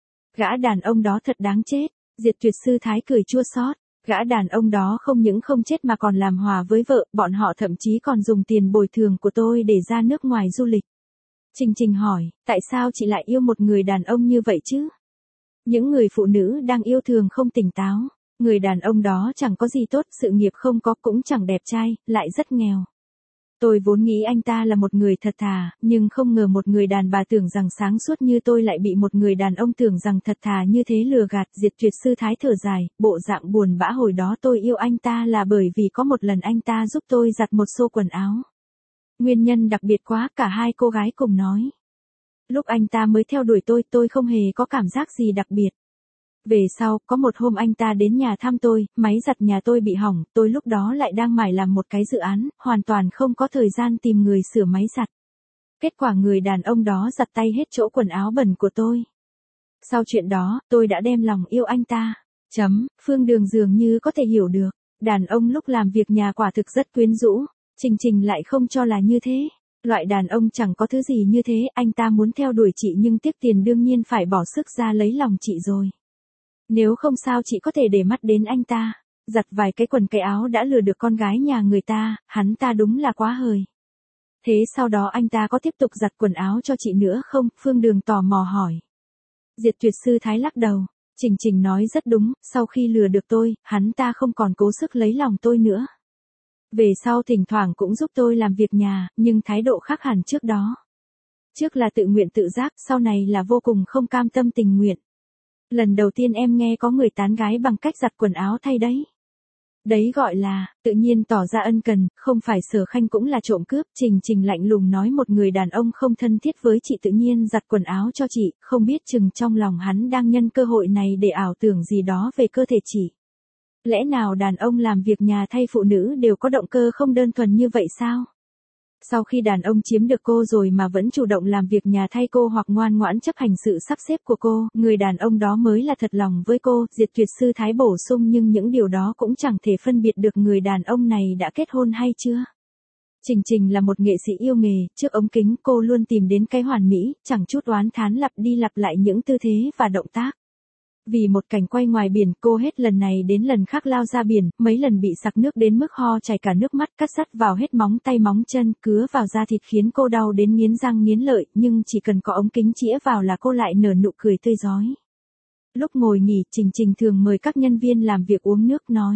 A: Gã đàn ông đó thật đáng chết. Diệt Tuyệt Sư Thái cười chua xót. Gã đàn ông đó không những không chết mà còn làm hòa với vợ, bọn họ thậm chí còn dùng tiền bồi thường của tôi để ra nước ngoài du lịch. Trình Trình hỏi, tại sao chị lại yêu một người đàn ông như vậy chứ? Những người phụ nữ đang yêu thường không tỉnh táo. Người đàn ông đó chẳng có gì tốt, sự nghiệp không có, cũng chẳng đẹp trai, lại rất nghèo. Tôi vốn nghĩ anh ta là một người thật thà, nhưng không ngờ một người đàn bà tưởng rằng sáng suốt như tôi lại bị một người đàn ông tưởng rằng thật thà như thế lừa gạt. Diệt Tuyệt Sư Thái thở dài, bộ dạng buồn bã. Hồi đó tôi yêu anh ta là bởi vì có một lần anh ta giúp tôi giặt một xô quần áo. Nguyên nhân đặc biệt quá, cả hai cô gái cùng nói. Lúc anh ta mới theo đuổi tôi không hề có cảm giác gì đặc biệt. Về sau, có một hôm anh ta đến nhà thăm tôi, máy giặt nhà tôi bị hỏng, tôi lúc đó lại đang mải làm một cái dự án, hoàn toàn không có thời gian tìm người sửa máy giặt. Kết quả người đàn ông đó giặt tay hết chỗ quần áo bẩn của tôi. Sau chuyện đó, tôi đã đem lòng yêu anh ta. Phương Đường dường như có thể hiểu được, đàn ông lúc làm việc nhà quả thực rất quyến rũ. Trình Trình lại không cho là như thế. Loại đàn ông chẳng có thứ gì như thế, anh ta muốn theo đuổi chị nhưng tiếc tiền đương nhiên phải bỏ sức ra lấy lòng chị rồi. Nếu không sao chị có thể để mắt đến anh ta, giặt vài cái quần cái áo đã lừa được con gái nhà người ta, hắn ta đúng là quá hời. Thế sau đó anh ta có tiếp tục giặt quần áo cho chị nữa không? Phương Đường tò mò hỏi. Diệt Tuyệt Sư Thái lắc đầu. Trình Trình nói rất đúng, sau khi lừa được tôi, hắn ta không còn cố sức lấy lòng tôi nữa. Về sau thỉnh thoảng cũng giúp tôi làm việc nhà, nhưng thái độ khác hẳn trước đó. Trước là tự nguyện tự giác, sau này là vô cùng không cam tâm tình nguyện. Lần đầu tiên em nghe có người tán gái bằng cách giặt quần áo thay đấy. Đấy gọi là, tự nhiên tỏ ra ân cần, không phải Sở Khanh cũng là trộm cướp. Trình Trình lạnh lùng nói một người đàn ông không thân thiết với chị tự nhiên giặt quần áo cho chị, không biết chừng trong lòng hắn đang nhân cơ hội này để ảo tưởng gì đó về cơ thể chị. Lẽ nào đàn ông làm việc nhà thay phụ nữ đều có động cơ không đơn thuần như vậy sao? Sau khi đàn ông chiếm được cô rồi mà vẫn chủ động làm việc nhà thay cô hoặc ngoan ngoãn chấp hành sự sắp xếp của cô, người đàn ông đó mới là thật lòng với cô. Diệt Tuyệt Sư Thái bổ sung, nhưng những điều đó cũng chẳng thể phân biệt được người đàn ông này đã kết hôn hay chưa. Trình Trình là một nghệ sĩ yêu nghề, trước ống kính cô luôn tìm đến cái hoàn mỹ, chẳng chút oán thán lặp đi lặp lại những tư thế và động tác. Vì một cảnh quay ngoài biển, cô hết lần này đến lần khác lao ra biển, mấy lần bị sặc nước đến mức ho chảy cả nước mắt, cắt sắt vào hết móng tay móng chân, cứa vào da thịt khiến cô đau đến nghiến răng nghiến lợi, nhưng chỉ cần có ống kính chĩa vào là cô lại nở nụ cười tươi rói. Lúc ngồi nghỉ, Trình Trình thường mời các nhân viên làm việc uống nước nói.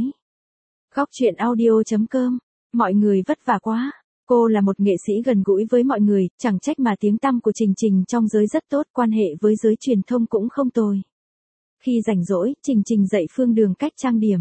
A: Góc chuyện audio.com, mọi người vất vả quá. Cô là một nghệ sĩ gần gũi với mọi người, chẳng trách mà tiếng tăm của Trình Trình trong giới rất tốt, quan hệ với giới truyền thông cũng không tồi. Khi rảnh rỗi, Trình Trình dạy Phương Đường cách trang điểm.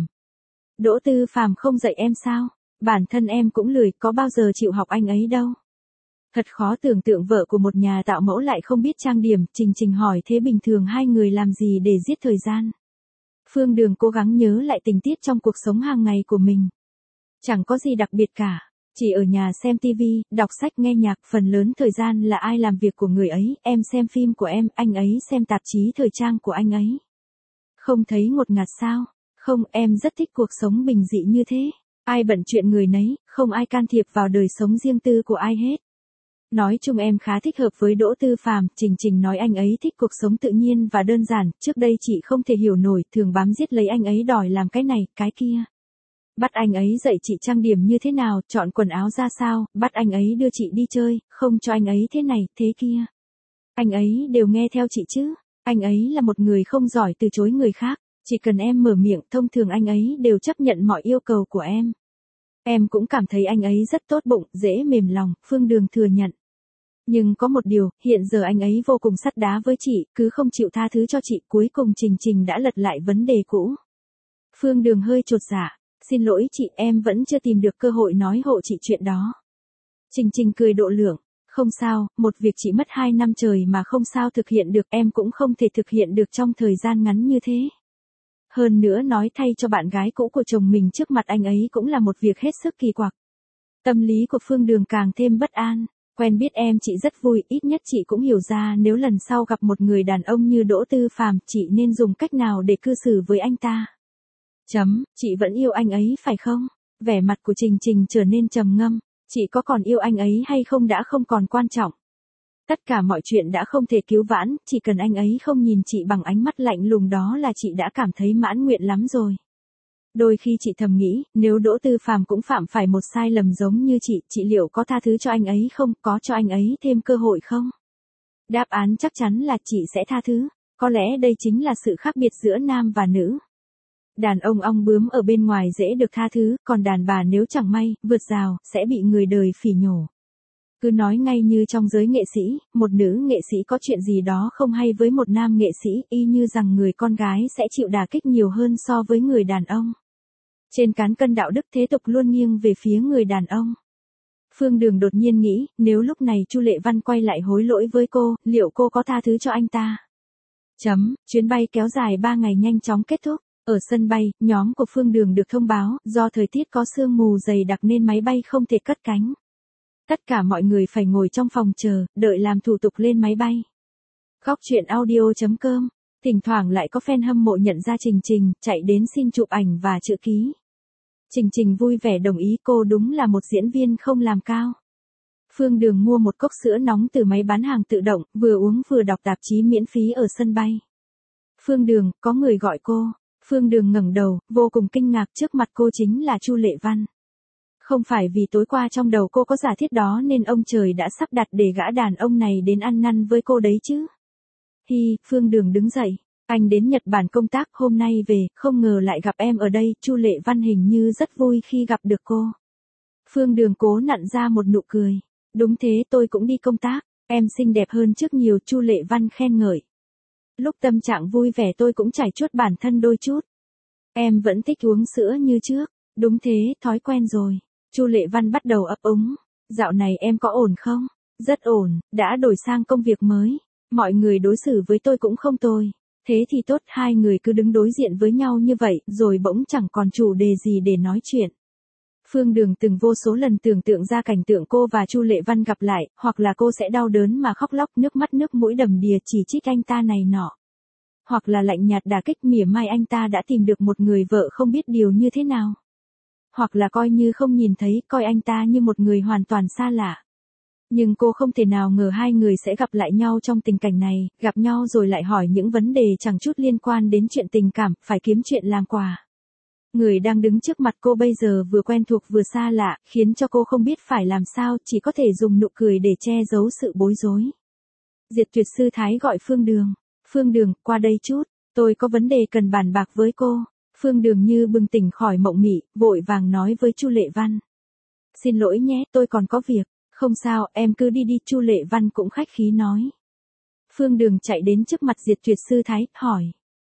A: Đỗ Tư Phàm không dạy em sao? Bản thân em cũng lười, có bao giờ chịu học anh ấy đâu. Thật khó tưởng tượng vợ của một nhà tạo mẫu lại không biết trang điểm. Trình Trình hỏi thế bình thường hai người làm gì để giết thời gian? Phương Đường cố gắng nhớ lại tình tiết trong cuộc sống hàng ngày của mình. Chẳng có gì đặc biệt cả. Chỉ ở nhà xem tivi, đọc sách nghe nhạc, phần lớn thời gian là ai làm việc của người ấy, em xem phim của em, anh ấy xem tạp chí thời trang của anh ấy. Không thấy ngột ngạt sao? Không, em rất thích cuộc sống bình dị như thế. Ai bận chuyện người nấy, không ai can thiệp vào đời sống riêng tư của ai hết. Nói chung em khá thích hợp với Đỗ Tư Phàm. Trình Trình nói anh ấy thích cuộc sống tự nhiên và đơn giản, trước đây chị không thể hiểu nổi, thường bám giết lấy anh ấy đòi làm cái này, cái kia. Bắt anh ấy dạy chị trang điểm như thế nào, chọn quần áo ra sao, bắt anh ấy đưa chị đi chơi, không cho anh ấy thế này, thế kia. Anh ấy đều nghe theo chị chứ. Anh ấy là một người không giỏi từ chối người khác, chỉ cần em mở miệng, thông thường anh ấy đều chấp nhận mọi yêu cầu của em. Em cũng cảm thấy anh ấy rất tốt bụng, dễ mềm lòng, Phương Đường thừa nhận. Nhưng có một điều, hiện giờ anh ấy vô cùng sắt đá với chị, cứ không chịu tha thứ cho chị, cuối cùng Trình Trình đã lật lại vấn đề cũ. Phương Đường hơi chột dạ, xin lỗi chị, em vẫn chưa tìm được cơ hội nói hộ chị chuyện đó. Trình Trình cười độ lượng. Không sao, một việc chị mất 2 năm trời mà không sao thực hiện được, em cũng không thể thực hiện được trong thời gian ngắn như thế. Hơn nữa nói thay cho bạn gái cũ của chồng mình trước mặt anh ấy cũng là một việc hết sức kỳ quặc. Tâm lý của Phương Đường càng thêm bất an. Quen biết em chị rất vui, ít nhất chị cũng hiểu ra nếu lần sau gặp một người đàn ông như Đỗ Tư Phàm, chị nên dùng cách nào để cư xử với anh ta. Chị vẫn yêu anh ấy phải không? Vẻ mặt của Trình Trình trở nên trầm ngâm. Chị có còn yêu anh ấy hay không đã không còn quan trọng. Tất cả mọi chuyện đã không thể cứu vãn, chỉ cần anh ấy không nhìn chị bằng ánh mắt lạnh lùng đó là chị đã cảm thấy mãn nguyện lắm rồi. Đôi khi chị thầm nghĩ, nếu Đỗ Tư Phàm cũng phạm phải một sai lầm giống như chị liệu có tha thứ cho anh ấy không, có cho anh ấy thêm cơ hội không? Đáp án chắc chắn là chị sẽ tha thứ. Có lẽ đây chính là sự khác biệt giữa nam và nữ. Đàn ông ong bướm ở bên ngoài dễ được tha thứ, còn đàn bà nếu chẳng may, vượt rào, sẽ bị người đời phỉ nhổ. Cứ nói ngay như trong giới nghệ sĩ, một nữ nghệ sĩ có chuyện gì đó không hay với một nam nghệ sĩ, y như rằng người con gái sẽ chịu đả kích nhiều hơn so với người đàn ông. Trên cán cân đạo đức thế tục luôn nghiêng về phía người đàn ông. Phương Đường đột nhiên nghĩ, nếu lúc này Chu Lệ Văn quay lại hối lỗi với cô, liệu cô có tha thứ cho anh ta? Chuyến bay kéo dài 3 ngày nhanh chóng kết thúc. Ở sân bay, nhóm của Phương Đường được thông báo, do thời tiết có sương mù dày đặc nên máy bay không thể cất cánh. Tất cả mọi người phải ngồi trong phòng chờ, đợi làm thủ tục lên máy bay. Góc truyện audio.com, thỉnh thoảng lại có fan hâm mộ nhận ra Trình Trình, chạy đến xin chụp ảnh và chữ ký. Trình Trình vui vẻ đồng ý, cô đúng là một diễn viên không làm cao. Phương Đường mua một cốc sữa nóng từ máy bán hàng tự động, vừa uống vừa đọc tạp chí miễn phí ở sân bay. Phương Đường, có người gọi cô. Phương Đường ngẩng đầu, vô cùng kinh ngạc, trước mặt cô chính là Chu Lệ Văn. Không phải vì tối qua trong đầu cô có giả thiết đó nên ông trời đã sắp đặt để gã đàn ông này đến ăn năn với cô đấy chứ. Phương Đường đứng dậy. Anh đến Nhật Bản công tác, hôm nay về, không ngờ lại gặp em ở đây. Chu Lệ Văn hình như rất vui khi gặp được cô. Phương Đường cố nặn ra một nụ cười. Đúng thế, tôi cũng đi công tác. Em xinh đẹp hơn trước nhiều, Chu Lệ Văn khen ngợi. Lúc tâm trạng vui vẻ tôi cũng trải chuốt bản thân đôi chút. Em vẫn thích uống sữa như trước. Đúng thế, thói quen rồi. Chu Lệ Văn bắt đầu ấp úng. Dạo này em có ổn không? Rất ổn, đã đổi sang công việc mới. Mọi người đối xử với tôi cũng không tồi. Thế thì tốt, hai người cứ đứng đối diện với nhau như vậy, rồi bỗng chẳng còn chủ đề gì để nói chuyện. Phương Đường từng vô số lần tưởng tượng ra cảnh tượng cô và Chu Lệ Văn gặp lại, hoặc là cô sẽ đau đớn mà khóc lóc, nước mắt nước mũi đầm đìa chỉ trích anh ta này nọ. Hoặc là lạnh nhạt đả kích, mỉa mai anh ta đã tìm được một người vợ không biết điều như thế nào. Hoặc là coi như không nhìn thấy, coi anh ta như một người hoàn toàn xa lạ. Nhưng cô không thể nào ngờ hai người sẽ gặp lại nhau trong tình cảnh này, gặp nhau rồi lại hỏi những vấn đề chẳng chút liên quan đến chuyện tình cảm, phải kiếm chuyện làm quà. Người đang đứng trước mặt cô bây giờ vừa quen thuộc vừa xa lạ, khiến cho cô không biết phải làm sao, chỉ có thể dùng nụ cười để che giấu sự bối rối. Diệt Tuyệt Sư Thái gọi Phương Đường. Phương Đường, qua đây chút, tôi có vấn đề cần bàn bạc với cô. Phương Đường như bừng tỉnh khỏi mộng mị, vội vàng nói với Chu Lệ Văn. Xin lỗi nhé, tôi còn có việc. Không sao, em cứ đi đi, Chu Lệ Văn cũng khách khí nói. Phương Đường chạy đến trước mặt Diệt Tuyệt Sư Thái, hỏi.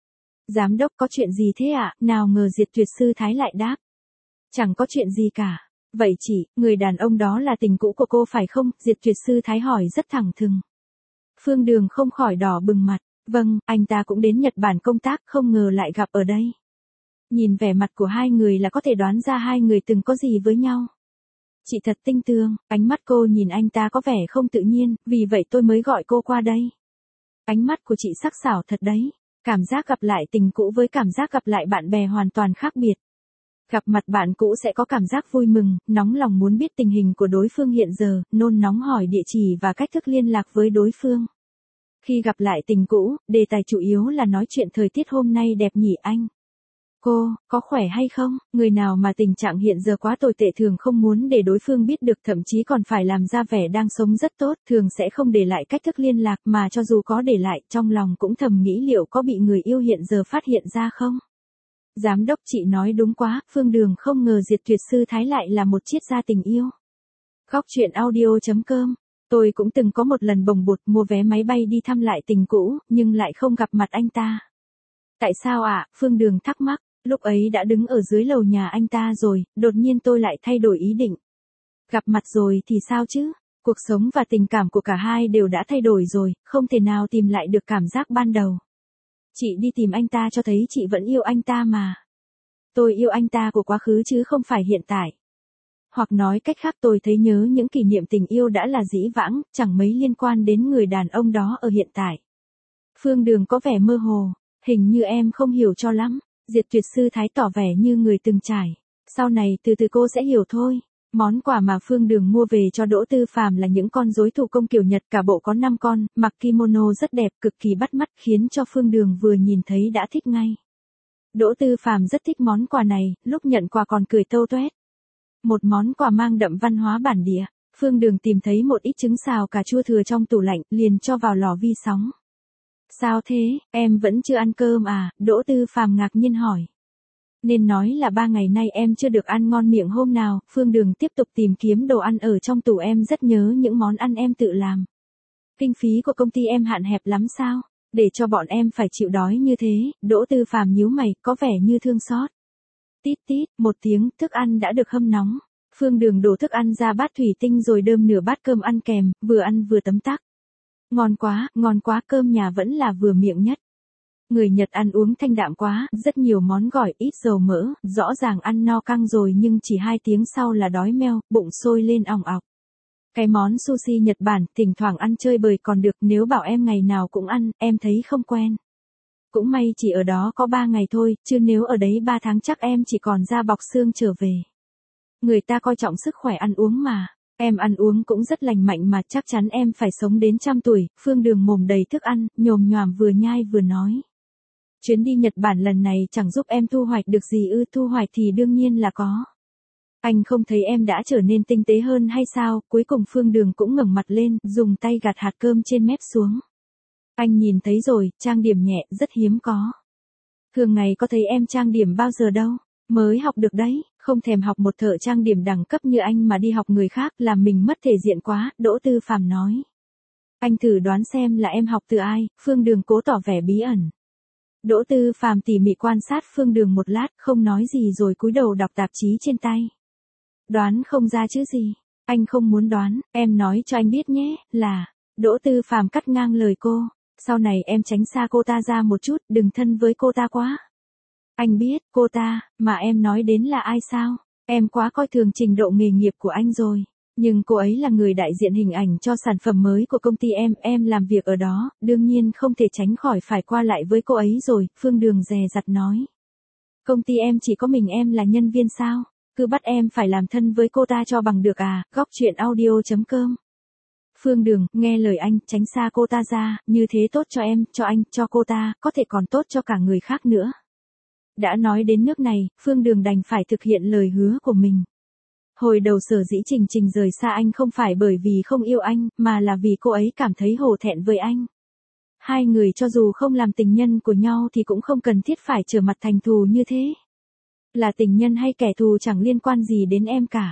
A: Giám đốc có chuyện gì thế ạ? Nào ngờ Diệt Tuyệt Sư Thái lại đáp. Chẳng có chuyện gì cả. Vậy chỉ, người đàn ông đó là tình cũ của cô phải không? Diệt Tuyệt Sư Thái hỏi rất thẳng thừng. Phương Đường không khỏi đỏ bừng mặt. Vâng, anh ta cũng đến Nhật Bản công tác, không ngờ lại gặp ở đây. Nhìn vẻ mặt của hai người là có thể đoán ra hai người từng có gì với nhau. Chị thật tinh tường, ánh mắt cô nhìn anh ta có vẻ không tự nhiên, vì vậy tôi mới gọi cô qua đây. Ánh mắt của chị sắc sảo thật đấy. Cảm giác gặp lại tình cũ với cảm giác gặp lại bạn bè hoàn toàn khác biệt. Gặp mặt bạn cũ sẽ có cảm giác vui mừng, nóng lòng muốn biết tình hình của đối phương hiện giờ, nôn nóng hỏi địa chỉ và cách thức liên lạc với đối phương. Khi gặp lại tình cũ, đề tài chủ yếu là nói chuyện thời tiết hôm nay đẹp nhỉ anh. Cô, có khỏe hay không? Người nào mà tình trạng hiện giờ quá tồi tệ thường không muốn để đối phương biết được, thậm chí còn phải làm ra vẻ đang sống rất tốt, thường sẽ không để lại cách thức liên lạc, mà cho dù có để lại, trong lòng cũng thầm nghĩ liệu có bị người yêu hiện giờ phát hiện ra không? Giám đốc, chị nói đúng quá, Phương Đường không ngờ Diệt Tuyệt Sư Thái lại là một triết gia tình yêu. Góc truyện audio.com. Tôi cũng từng có một lần bồng bột mua vé máy bay đi thăm lại tình cũ, nhưng lại không gặp mặt anh ta. Tại sao ạ? Phương Đường thắc mắc. Lúc ấy đã đứng ở dưới lầu nhà anh ta rồi, đột nhiên tôi lại thay đổi ý định. Gặp mặt rồi thì sao chứ? Cuộc sống và tình cảm của cả hai đều đã thay đổi rồi, không thể nào tìm lại được cảm giác ban đầu. Chị đi tìm anh ta cho thấy chị vẫn yêu anh ta mà. Tôi yêu anh ta của quá khứ chứ không phải hiện tại. Hoặc nói cách khác, tôi thấy nhớ những kỷ niệm tình yêu đã là dĩ vãng, chẳng mấy liên quan đến người đàn ông đó ở hiện tại. Phương Đường có vẻ mơ hồ, hình như em không hiểu cho lắm. Diệt Tuyệt Sư Thái tỏ vẻ như người từng trải. Sau này từ từ cô sẽ hiểu thôi. Món quà mà Phương Đường mua về cho Đỗ Tư Phàm là những con rối thủ công kiểu Nhật, cả bộ có 5 con, mặc kimono rất đẹp, cực kỳ bắt mắt, khiến cho Phương Đường vừa nhìn thấy đã thích ngay. Đỗ Tư Phàm rất thích món quà này, lúc nhận quà còn cười tâu toét. Một món quà mang đậm văn hóa bản địa. Phương Đường tìm thấy một ít trứng xào cà chua thừa trong tủ lạnh, liền cho vào lò vi sóng. Sao thế, em vẫn chưa ăn cơm à? Đỗ Tư Phàm ngạc nhiên hỏi. Nên nói là 3 ngày nay em chưa được ăn ngon miệng hôm nào. Phương Đường tiếp tục tìm kiếm đồ ăn ở trong tủ, em rất nhớ những món ăn em tự làm. Kinh phí của công ty em hạn hẹp lắm sao? Để cho bọn em phải chịu đói như thế. Đỗ Tư Phàm nhíu mày, có vẻ như thương xót. Tít tít, một tiếng, thức ăn đã được hâm nóng. Phương Đường đổ thức ăn ra bát thủy tinh rồi đơm nửa bát cơm ăn kèm, vừa ăn vừa tấm tắc. Ngon quá, cơm nhà vẫn là vừa miệng nhất. Người Nhật ăn uống thanh đạm quá, rất nhiều món gỏi, ít dầu mỡ, rõ ràng ăn no căng rồi nhưng chỉ 2 tiếng sau là đói meo, bụng sôi lên òng ọc. Cái món sushi Nhật Bản, thỉnh thoảng ăn chơi bời còn được, nếu bảo em ngày nào cũng ăn, em thấy không quen. Cũng may chỉ ở đó có 3 ngày thôi, chứ nếu ở đấy 3 tháng chắc em chỉ còn da bọc xương trở về. Người ta coi trọng sức khỏe ăn uống mà. Em ăn uống cũng rất lành mạnh mà, chắc chắn em phải sống đến 100 tuổi. Phương Đường mồm đầy thức ăn, nhồm nhoàm vừa nhai vừa nói. Chuyến đi Nhật Bản lần này chẳng giúp em thu hoạch được gì ư? Thu hoạch thì đương nhiên là có. Anh không thấy em đã trở nên tinh tế hơn hay sao? Cuối cùng Phương Đường cũng ngẩng mặt lên, dùng tay gạt hạt cơm trên mép xuống. Anh nhìn thấy rồi, trang điểm nhẹ, rất hiếm có. Thường ngày có thấy em trang điểm bao giờ đâu, mới học được đấy, không thèm học một thợ trang điểm đẳng cấp như anh mà đi học người khác, làm mình mất thể diện quá. Đỗ Tư Phàm nói. Anh thử đoán xem là em học từ ai? Phương Đường cố tỏ vẻ bí ẩn. Đỗ Tư Phàm tỉ mỉ quan sát Phương Đường một lát, không nói gì rồi cúi đầu đọc tạp chí trên tay. Đoán không ra chứ gì? Anh không muốn đoán, em nói cho anh biết nhé, là... Đỗ Tư Phàm cắt ngang lời cô. Sau này em tránh xa cô ta ra một chút, đừng thân với cô ta quá. Anh biết, cô ta, mà em nói đến là ai sao? Em quá coi thường trình độ nghề nghiệp của anh rồi. Nhưng cô ấy là người đại diện hình ảnh cho sản phẩm mới của công ty em làm việc ở đó, đương nhiên không thể tránh khỏi phải qua lại với cô ấy rồi. Phương Đường dè dặt nói. Công ty em chỉ có mình em là nhân viên sao? Cứ bắt em phải làm thân với cô ta cho bằng được à? Góc truyện audio.com. Phương Đường, nghe lời anh, tránh xa cô ta ra, như thế tốt cho em, cho anh, cho cô ta, có thể còn tốt cho cả người khác nữa. Đã nói đến nước này, Phương Đường đành phải thực hiện lời hứa của mình. Hồi đầu sở dĩ Trình Trình rời xa anh không phải bởi vì không yêu anh, mà là vì cô ấy cảm thấy hổ thẹn với anh. Hai người cho dù không làm tình nhân của nhau thì cũng không cần thiết phải trở mặt thành thù như thế. Là tình nhân hay kẻ thù chẳng liên quan gì đến em cả.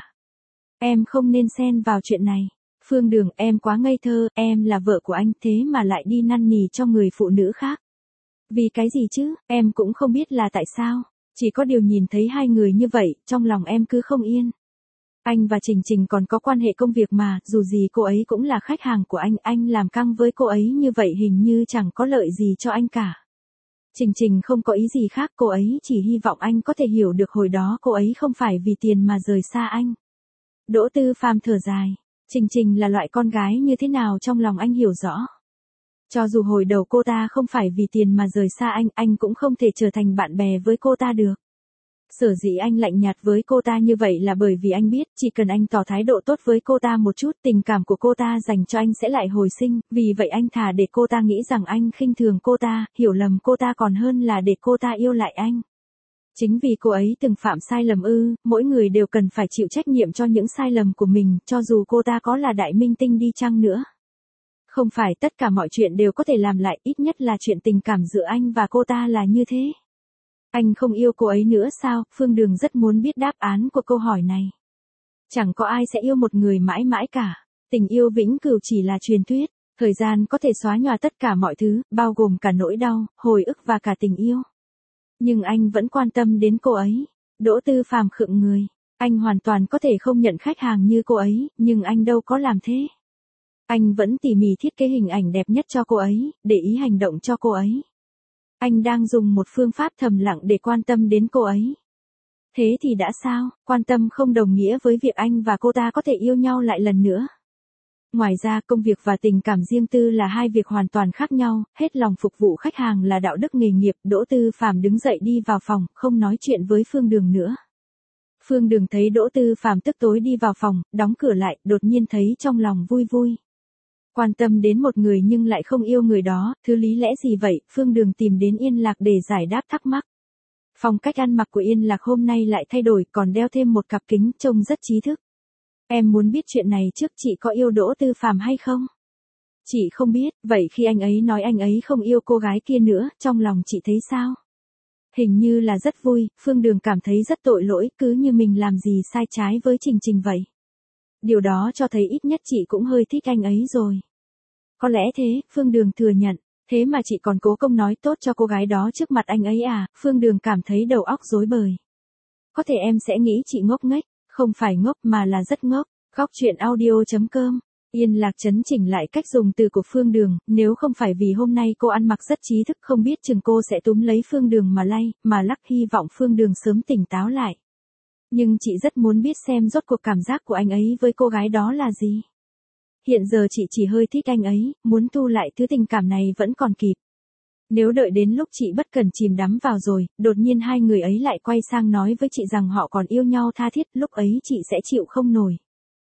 A: Em không nên xen vào chuyện này. Phương Đường, em quá ngây thơ, em là vợ của anh thế mà lại đi năn nỉ cho người phụ nữ khác. Vì cái gì chứ, em cũng không biết là tại sao. Chỉ có điều nhìn thấy hai người như vậy, trong lòng em cứ không yên. Anh và Trình Trình còn có quan hệ công việc mà, dù gì cô ấy cũng là khách hàng của anh làm căng với cô ấy như vậy hình như chẳng có lợi gì cho anh cả. Trình Trình không có ý gì khác, cô ấy chỉ hy vọng anh có thể hiểu được hồi đó cô ấy không phải vì tiền mà rời xa anh. Đỗ Tư Phàm thở dài, Trình Trình là loại con gái như thế nào trong lòng anh hiểu rõ. Cho dù hồi đầu cô ta không phải vì tiền mà rời xa anh cũng không thể trở thành bạn bè với cô ta được. Sở dĩ anh lạnh nhạt với cô ta như vậy là bởi vì anh biết, chỉ cần anh tỏ thái độ tốt với cô ta một chút, tình cảm của cô ta dành cho anh sẽ lại hồi sinh, vì vậy anh thà để cô ta nghĩ rằng anh khinh thường cô ta, hiểu lầm cô ta còn hơn là để cô ta yêu lại anh. Chính vì cô ấy từng phạm sai lầm mỗi người đều cần phải chịu trách nhiệm cho những sai lầm của mình, cho dù cô ta có là đại minh tinh đi chăng nữa. Không phải tất cả mọi chuyện đều có thể làm lại, ít nhất là chuyện tình cảm giữa anh và cô ta là như thế. Anh không yêu cô ấy nữa sao? Phương Đường rất muốn biết đáp án của câu hỏi này. Chẳng có ai sẽ yêu một người mãi mãi cả. Tình yêu vĩnh cửu chỉ là truyền thuyết. Thời gian có thể xóa nhòa tất cả mọi thứ, bao gồm cả nỗi đau, hồi ức và cả tình yêu. Nhưng anh vẫn quan tâm đến cô ấy. Đỗ Tư Phàm khựng người. Anh hoàn toàn có thể không nhận khách hàng như cô ấy, nhưng anh đâu có làm thế. Anh vẫn tỉ mỉ thiết kế hình ảnh đẹp nhất cho cô ấy, để ý hành động cho cô ấy. Anh đang dùng một phương pháp thầm lặng để quan tâm đến cô ấy. Thế thì đã sao, quan tâm không đồng nghĩa với việc anh và cô ta có thể yêu nhau lại lần nữa. Ngoài ra, công việc và tình cảm riêng tư là hai việc hoàn toàn khác nhau, hết lòng phục vụ khách hàng là đạo đức nghề nghiệp. Đỗ Tư Phàm đứng dậy đi vào phòng, không nói chuyện với Phương Đường nữa. Phương Đường thấy Đỗ Tư Phàm tức tối đi vào phòng, đóng cửa lại, đột nhiên thấy trong lòng vui vui. Quan tâm đến một người nhưng lại không yêu người đó, thứ lý lẽ gì vậy? Phương Đường tìm đến Yên Lạc để giải đáp thắc mắc. Phong cách ăn mặc của Yên Lạc hôm nay lại thay đổi, còn đeo thêm một cặp kính trông rất trí thức. Em muốn biết chuyện này trước, chị có yêu Đỗ Tư Phàm hay không? Chị không biết, vậy khi anh ấy nói anh ấy không yêu cô gái kia nữa, trong lòng chị thấy sao? Hình như là rất vui, Phương Đường cảm thấy rất tội lỗi, cứ như mình làm gì sai trái với Trình Trình vậy. Điều đó cho thấy ít nhất chị cũng hơi thích anh ấy rồi. Có lẽ thế, Phương Đường thừa nhận. Thế mà chị còn cố công nói tốt cho cô gái đó trước mặt anh ấy à? Phương Đường cảm thấy đầu óc rối bời. Có thể em sẽ nghĩ chị ngốc nghếch, không phải ngốc mà là rất ngốc. Góc truyện audio.com. Yên Lạc chấn chỉnh lại cách dùng từ của Phương Đường, nếu không phải vì hôm nay cô ăn mặc rất trí thức, không biết chừng cô sẽ túm lấy Phương Đường mà lay, mà lắc, hy vọng Phương Đường sớm tỉnh táo lại. Nhưng chị rất muốn biết xem rốt cuộc cảm giác của anh ấy với cô gái đó là gì. Hiện giờ chị chỉ hơi thích anh ấy, muốn tu lại thứ tình cảm này vẫn còn kịp. Nếu đợi đến lúc chị bất cần chìm đắm vào rồi, đột nhiên hai người ấy lại quay sang nói với chị rằng họ còn yêu nhau tha thiết, lúc ấy chị sẽ chịu không nổi.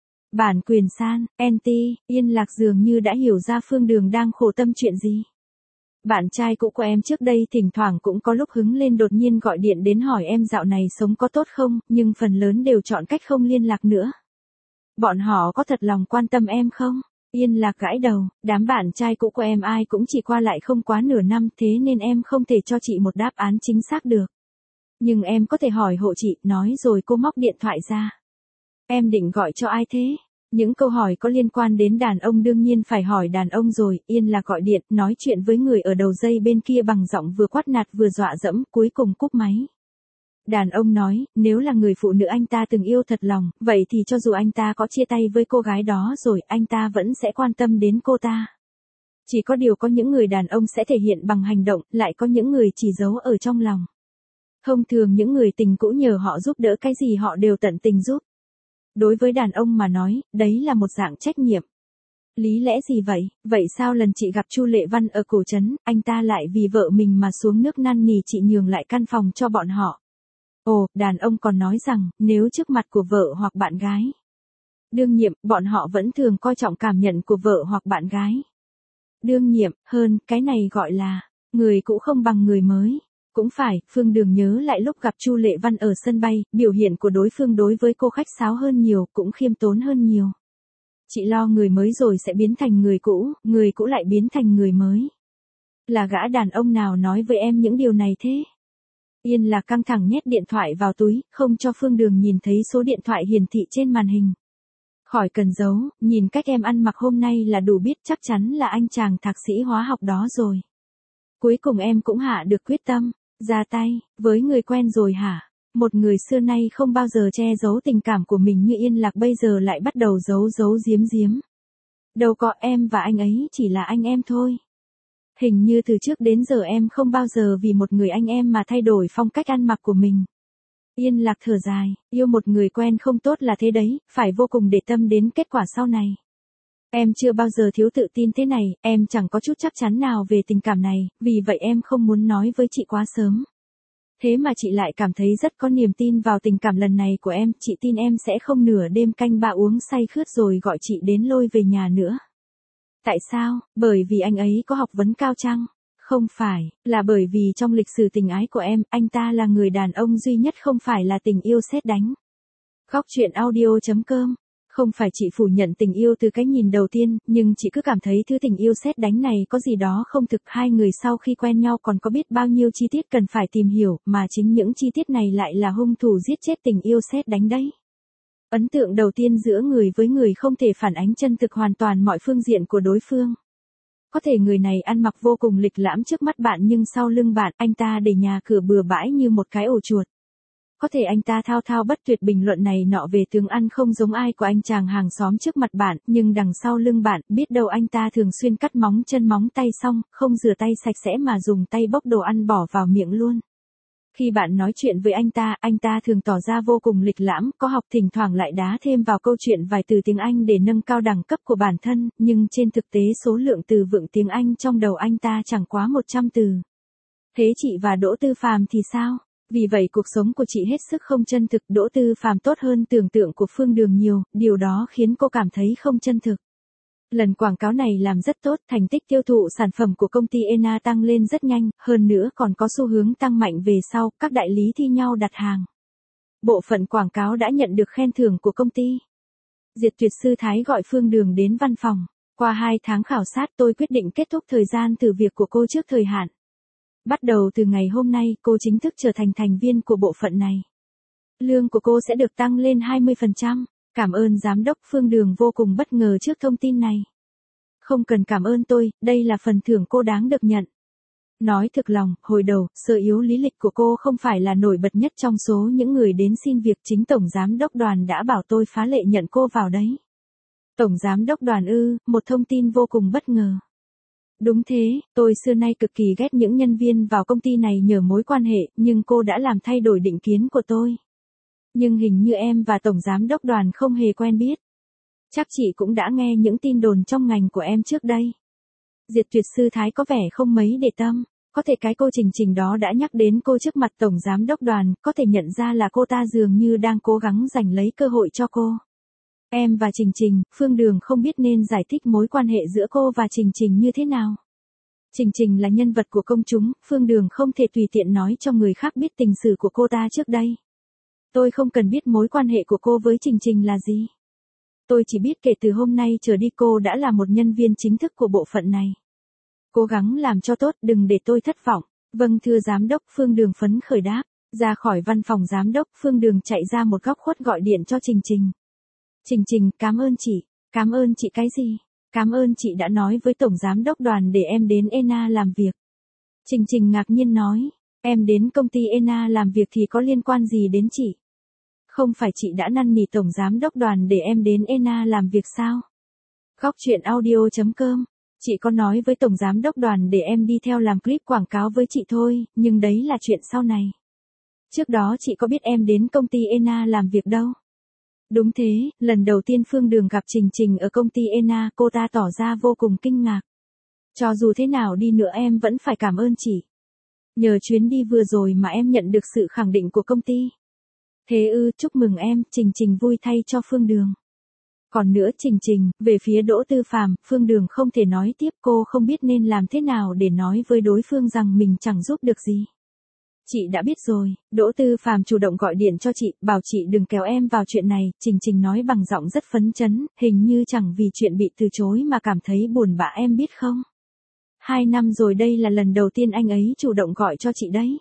A: Bản quyền san, NT, Yên Lạc dường như đã hiểu ra Phương Đường đang khổ tâm chuyện gì. Bạn trai cũ của em trước đây thỉnh thoảng cũng có lúc hứng lên đột nhiên gọi điện đến hỏi em dạo này sống có tốt không, nhưng phần lớn đều chọn cách không liên lạc nữa. Bọn họ có thật lòng quan tâm em không? Yên Lạc gãi đầu, đám bạn trai cũ của em ai cũng chỉ qua lại không quá nửa năm, thế nên em không thể cho chị một đáp án chính xác được. Nhưng em có thể hỏi hộ chị, nói rồi cô móc điện thoại ra. Em định gọi cho ai thế? Những câu hỏi có liên quan đến đàn ông đương nhiên phải hỏi đàn ông rồi. Yên Lạc gọi điện, nói chuyện với người ở đầu dây bên kia bằng giọng vừa quát nạt vừa dọa dẫm, cuối cùng cúp máy. Đàn ông nói, nếu là người phụ nữ anh ta từng yêu thật lòng, vậy thì cho dù anh ta có chia tay với cô gái đó rồi, anh ta vẫn sẽ quan tâm đến cô ta. Chỉ có điều có những người đàn ông sẽ thể hiện bằng hành động, lại có những người chỉ giấu ở trong lòng. Thông thường những người tình cũ nhờ họ giúp đỡ cái gì họ đều tận tình giúp. Đối với đàn ông mà nói, đấy là một dạng trách nhiệm. Lý lẽ gì vậy? Vậy sao lần chị gặp Chu Lệ Văn ở cổ trấn, anh ta lại vì vợ mình mà xuống nước năn nỉ chị nhường lại căn phòng cho bọn họ? Ồ, đàn ông còn nói rằng, nếu trước mặt của vợ hoặc bạn gái. Đương nhiệm, bọn họ vẫn thường coi trọng cảm nhận của vợ hoặc bạn gái. Đương nhiệm, hơn, cái này gọi là, người cũ không bằng người mới. Cũng phải, Phương Đường nhớ lại lúc gặp Chu Lệ Văn ở sân bay, biểu hiện của đối phương đối với cô khách sáo hơn nhiều, cũng khiêm tốn hơn nhiều. Chị lo người mới rồi sẽ biến thành người cũ lại biến thành người mới. Là gã đàn ông nào nói với em những điều này thế? Yên Lạc căng thẳng nhét điện thoại vào túi, không cho Phương Đường nhìn thấy số điện thoại hiển thị trên màn hình. Khỏi cần giấu, nhìn cách em ăn mặc hôm nay là đủ biết chắc chắn là anh chàng thạc sĩ hóa học đó rồi. Cuối cùng em cũng hạ được quyết tâm, ra tay, với người quen rồi hả? Một người xưa nay không bao giờ che giấu tình cảm của mình như Yên Lạc bây giờ lại bắt đầu giấu giếm. Đâu có, em và anh ấy chỉ là anh em thôi. Hình như từ trước đến giờ em không bao giờ vì một người anh em mà thay đổi phong cách ăn mặc của mình. Yên Lạc thở dài, yêu một người quen không tốt là thế đấy, phải vô cùng để tâm đến kết quả sau này. Em chưa bao giờ thiếu tự tin thế này, em chẳng có chút chắc chắn nào về tình cảm này, vì vậy em không muốn nói với chị quá sớm. Thế mà chị lại cảm thấy rất có niềm tin vào tình cảm lần này của em, chị tin em sẽ không nửa đêm canh ba uống say khướt rồi gọi chị đến lôi về nhà nữa. Tại sao? Bởi vì anh ấy có học vấn cao chăng? Không phải, là bởi vì trong lịch sử tình ái của em, anh ta là người đàn ông duy nhất không phải là tình yêu sét đánh. Góc truyện audio.com. Không phải chị phủ nhận tình yêu từ cái nhìn đầu tiên, nhưng chị cứ cảm thấy thứ tình yêu sét đánh này có gì đó không thực. Hai người sau khi quen nhau còn có biết bao nhiêu chi tiết cần phải tìm hiểu, mà chính những chi tiết này lại là hung thủ giết chết tình yêu sét đánh đấy. Ấn tượng đầu tiên giữa người với người không thể phản ánh chân thực hoàn toàn mọi phương diện của đối phương. Có thể người này ăn mặc vô cùng lịch lãm trước mắt bạn nhưng sau lưng bạn, anh ta để nhà cửa bừa bãi như một cái ổ chuột. Có thể anh ta thao thao bất tuyệt bình luận này nọ về tướng ăn không giống ai của anh chàng hàng xóm trước mặt bạn, nhưng đằng sau lưng bạn, biết đâu anh ta thường xuyên cắt móng chân móng tay xong, không rửa tay sạch sẽ mà dùng tay bốc đồ ăn bỏ vào miệng luôn. Khi bạn nói chuyện với anh ta thường tỏ ra vô cùng lịch lãm, có học thỉnh thoảng lại đá thêm vào câu chuyện vài từ tiếng Anh để nâng cao đẳng cấp của bản thân, nhưng trên thực tế số lượng từ vựng tiếng Anh trong đầu anh ta chẳng quá 100 từ. Thế chị và Đỗ Tư Phàm thì sao? Vì vậy cuộc sống của chị hết sức không chân thực, Đỗ Tư Phàm tốt hơn tưởng tượng của Phương Đường nhiều, điều đó khiến cô cảm thấy không chân thực. Lần quảng cáo này làm rất tốt, thành tích tiêu thụ sản phẩm của công ty ENA tăng lên rất nhanh, hơn nữa còn có xu hướng tăng mạnh về sau, các đại lý thi nhau đặt hàng. Bộ phận quảng cáo đã nhận được khen thưởng của công ty. Diệt Tuyệt Sư Thái gọi Phương Đường đến văn phòng. Qua 2 tháng khảo sát tôi quyết định kết thúc thời gian thử việc của cô trước thời hạn. Bắt đầu từ ngày hôm nay cô chính thức trở thành thành viên của bộ phận này. Lương của cô sẽ được tăng lên 20%. Cảm ơn giám đốc. Phương Đường vô cùng bất ngờ trước thông tin này. Không cần cảm ơn tôi, đây là phần thưởng cô đáng được nhận. Nói thực lòng, hồi đầu, sơ yếu lý lịch của cô không phải là nổi bật nhất trong số những người đến xin việc, chính Tổng Giám đốc Đoàn đã bảo tôi phá lệ nhận cô vào đấy. Tổng Giám đốc Đoàn ư, một thông tin vô cùng bất ngờ. Đúng thế, tôi xưa nay cực kỳ ghét những nhân viên vào công ty này nhờ mối quan hệ, nhưng cô đã làm thay đổi định kiến của tôi. Nhưng hình như em và Tổng Giám đốc Đoàn không hề quen biết. Chắc chị cũng đã nghe những tin đồn trong ngành của em trước đây. Diệt Tuyệt Sư Thái có vẻ không mấy để tâm. Có thể cái cô Trình Trình đó đã nhắc đến cô trước mặt Tổng Giám đốc Đoàn, có thể nhận ra là cô ta dường như đang cố gắng giành lấy cơ hội cho cô. Em và Trình Trình, Phương Đường không biết nên giải thích mối quan hệ giữa cô và Trình Trình như thế nào. Trình Trình là nhân vật của công chúng, Phương Đường không thể tùy tiện nói cho người khác biết tình sử của cô ta trước đây. Tôi không cần biết mối quan hệ của cô với Trình Trình là gì. Tôi chỉ biết kể từ hôm nay trở đi cô đã là một nhân viên chính thức của bộ phận này. Cố gắng làm cho tốt, đừng để tôi thất vọng. Vâng thưa giám đốc. Phương Đường phấn khởi đáp. Ra khỏi văn phòng giám đốc, Phương Đường chạy ra một góc khuất gọi điện cho Trình Trình. Trình Trình, cảm ơn chị. Cảm ơn chị cái gì? Cảm ơn chị đã nói với Tổng Giám đốc Đoàn để em đến ENA làm việc. Trình Trình ngạc nhiên nói. Em đến công ty ENA làm việc thì có liên quan gì đến chị? Không phải chị đã năn nỉ Tổng Giám đốc Đoàn để em đến ENA làm việc sao? Góc chuyện audio.com. Chị có nói với Tổng Giám đốc Đoàn để em đi theo làm clip quảng cáo với chị thôi, nhưng đấy là chuyện sau này. Trước đó chị có biết em đến công ty ENA làm việc đâu. Đúng thế, lần đầu tiên Phương Đường gặp Trình Trình ở công ty ENA, cô ta tỏ ra vô cùng kinh ngạc. Cho dù thế nào đi nữa em vẫn phải cảm ơn chị. Nhờ chuyến đi vừa rồi mà em nhận được sự khẳng định của công ty. Thế ư, chúc mừng em. Trình Trình vui thay cho Phương Đường. Còn nữa Trình Trình, về phía Đỗ Tư Phàm, Phương Đường không thể nói tiếp, cô không biết nên làm thế nào để nói với đối phương rằng mình chẳng giúp được gì. Chị đã biết rồi. Đỗ Tư Phàm chủ động gọi điện cho chị, bảo chị đừng kéo em vào chuyện này. Trình Trình nói bằng giọng rất phấn chấn, hình như chẳng vì chuyện bị từ chối mà cảm thấy buồn bã, em biết không? 2 năm rồi đây là lần đầu tiên anh ấy chủ động gọi cho chị đấy.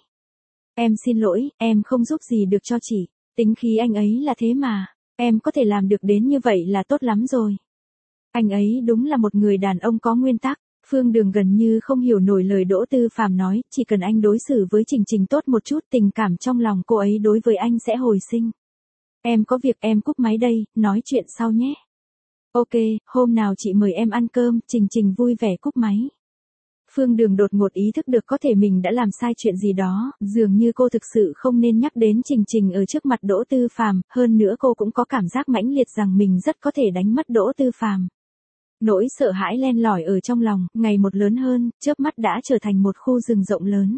A: Em xin lỗi, em không giúp gì được cho chị. Tính khí anh ấy là thế mà. Em có thể làm được đến như vậy là tốt lắm rồi. Anh ấy đúng là một người đàn ông có nguyên tắc. Phương Đường gần như không hiểu nổi lời Đỗ Tư Phàm nói, chỉ cần anh đối xử với Trình Trình tốt một chút, tình cảm trong lòng cô ấy đối với anh sẽ hồi sinh. Em có việc, em cúp máy đây, nói chuyện sau nhé. Ok, hôm nào chị mời em ăn cơm. Trình Trình vui vẻ cúp máy. Phương Đường đột ngột ý thức được có thể mình đã làm sai chuyện gì đó, dường như cô thực sự không nên nhắc đến Trình Trình ở trước mặt Đỗ Tư Phàm, hơn nữa cô cũng có cảm giác mãnh liệt rằng mình rất có thể đánh mất Đỗ Tư Phàm. Nỗi sợ hãi len lỏi ở trong lòng, ngày một lớn hơn, chớp mắt đã trở thành một khu rừng rộng lớn.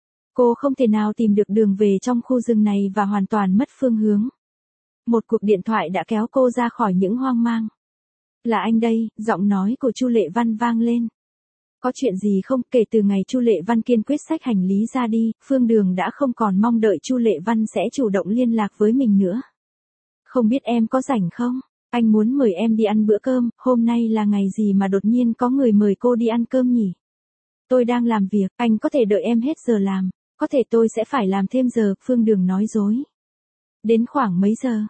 A: Cô không thể nào tìm được đường về trong khu rừng này và hoàn toàn mất phương hướng. Một cuộc điện thoại đã kéo cô ra khỏi những hoang mang. Là anh đây, giọng nói của Chu Lệ Văn vang lên. Có chuyện gì không? Kể từ ngày Chu Lệ Văn kiên quyết xách hành lý ra đi, Phương Đường đã không còn mong đợi Chu Lệ Văn sẽ chủ động liên lạc với mình nữa. Không biết em có rảnh không? Anh muốn mời em đi ăn bữa cơm, hôm nay là ngày gì mà đột nhiên có người mời cô đi ăn cơm nhỉ? Tôi đang làm việc, anh có thể đợi em hết giờ làm, có thể tôi sẽ phải làm thêm giờ, Phương Đường nói dối. Đến khoảng mấy giờ?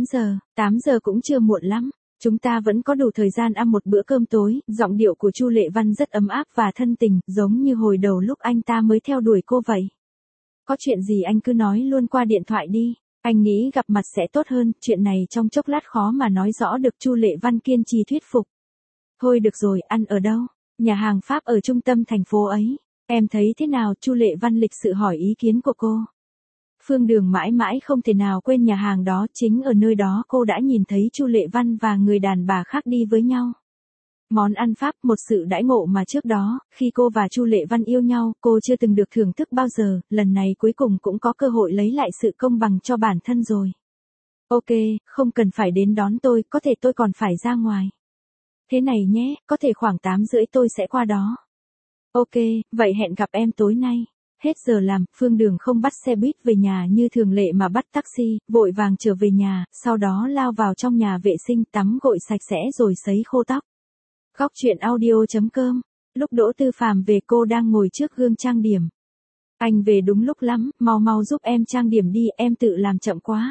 A: 8 giờ cũng chưa muộn lắm. Chúng ta vẫn có đủ thời gian ăn một bữa cơm tối. Giọng điệu của Chu Lệ Văn rất ấm áp và thân tình, giống như hồi đầu lúc anh ta mới theo đuổi cô vậy. Có chuyện gì anh cứ nói luôn qua điện thoại đi. Anh nghĩ gặp mặt sẽ tốt hơn, chuyện này trong chốc lát khó mà nói rõ được. Chu Lệ Văn kiên trì thuyết phục. Thôi được rồi, ăn ở đâu? Nhà hàng Pháp ở trung tâm thành phố ấy. Em thấy thế nào? Chu Lệ Văn lịch sự hỏi ý kiến của cô. Phương Đường mãi mãi không thể nào quên nhà hàng đó, chính ở nơi đó cô đã nhìn thấy Chu Lệ Văn và người đàn bà khác đi với nhau. Món ăn Pháp, một sự đãi ngộ mà trước đó, khi cô và Chu Lệ Văn yêu nhau, cô chưa từng được thưởng thức bao giờ, lần này cuối cùng cũng có cơ hội lấy lại sự công bằng cho bản thân rồi. Ok, không cần phải đến đón tôi, có thể tôi còn phải ra ngoài. Thế này nhé, có thể khoảng 8:30 tôi sẽ qua đó. Ok, vậy hẹn gặp em tối nay. Hết giờ làm, Phương Đường không bắt xe buýt về nhà như thường lệ mà bắt taxi, vội vàng trở về nhà, sau đó lao vào trong nhà vệ sinh tắm gội sạch sẽ rồi sấy khô tóc. Góc chuyện audio.com. Lúc Đỗ Tư Phàm về cô đang ngồi trước gương trang điểm. Anh về đúng lúc lắm, mau mau giúp em trang điểm đi, em tự làm chậm quá.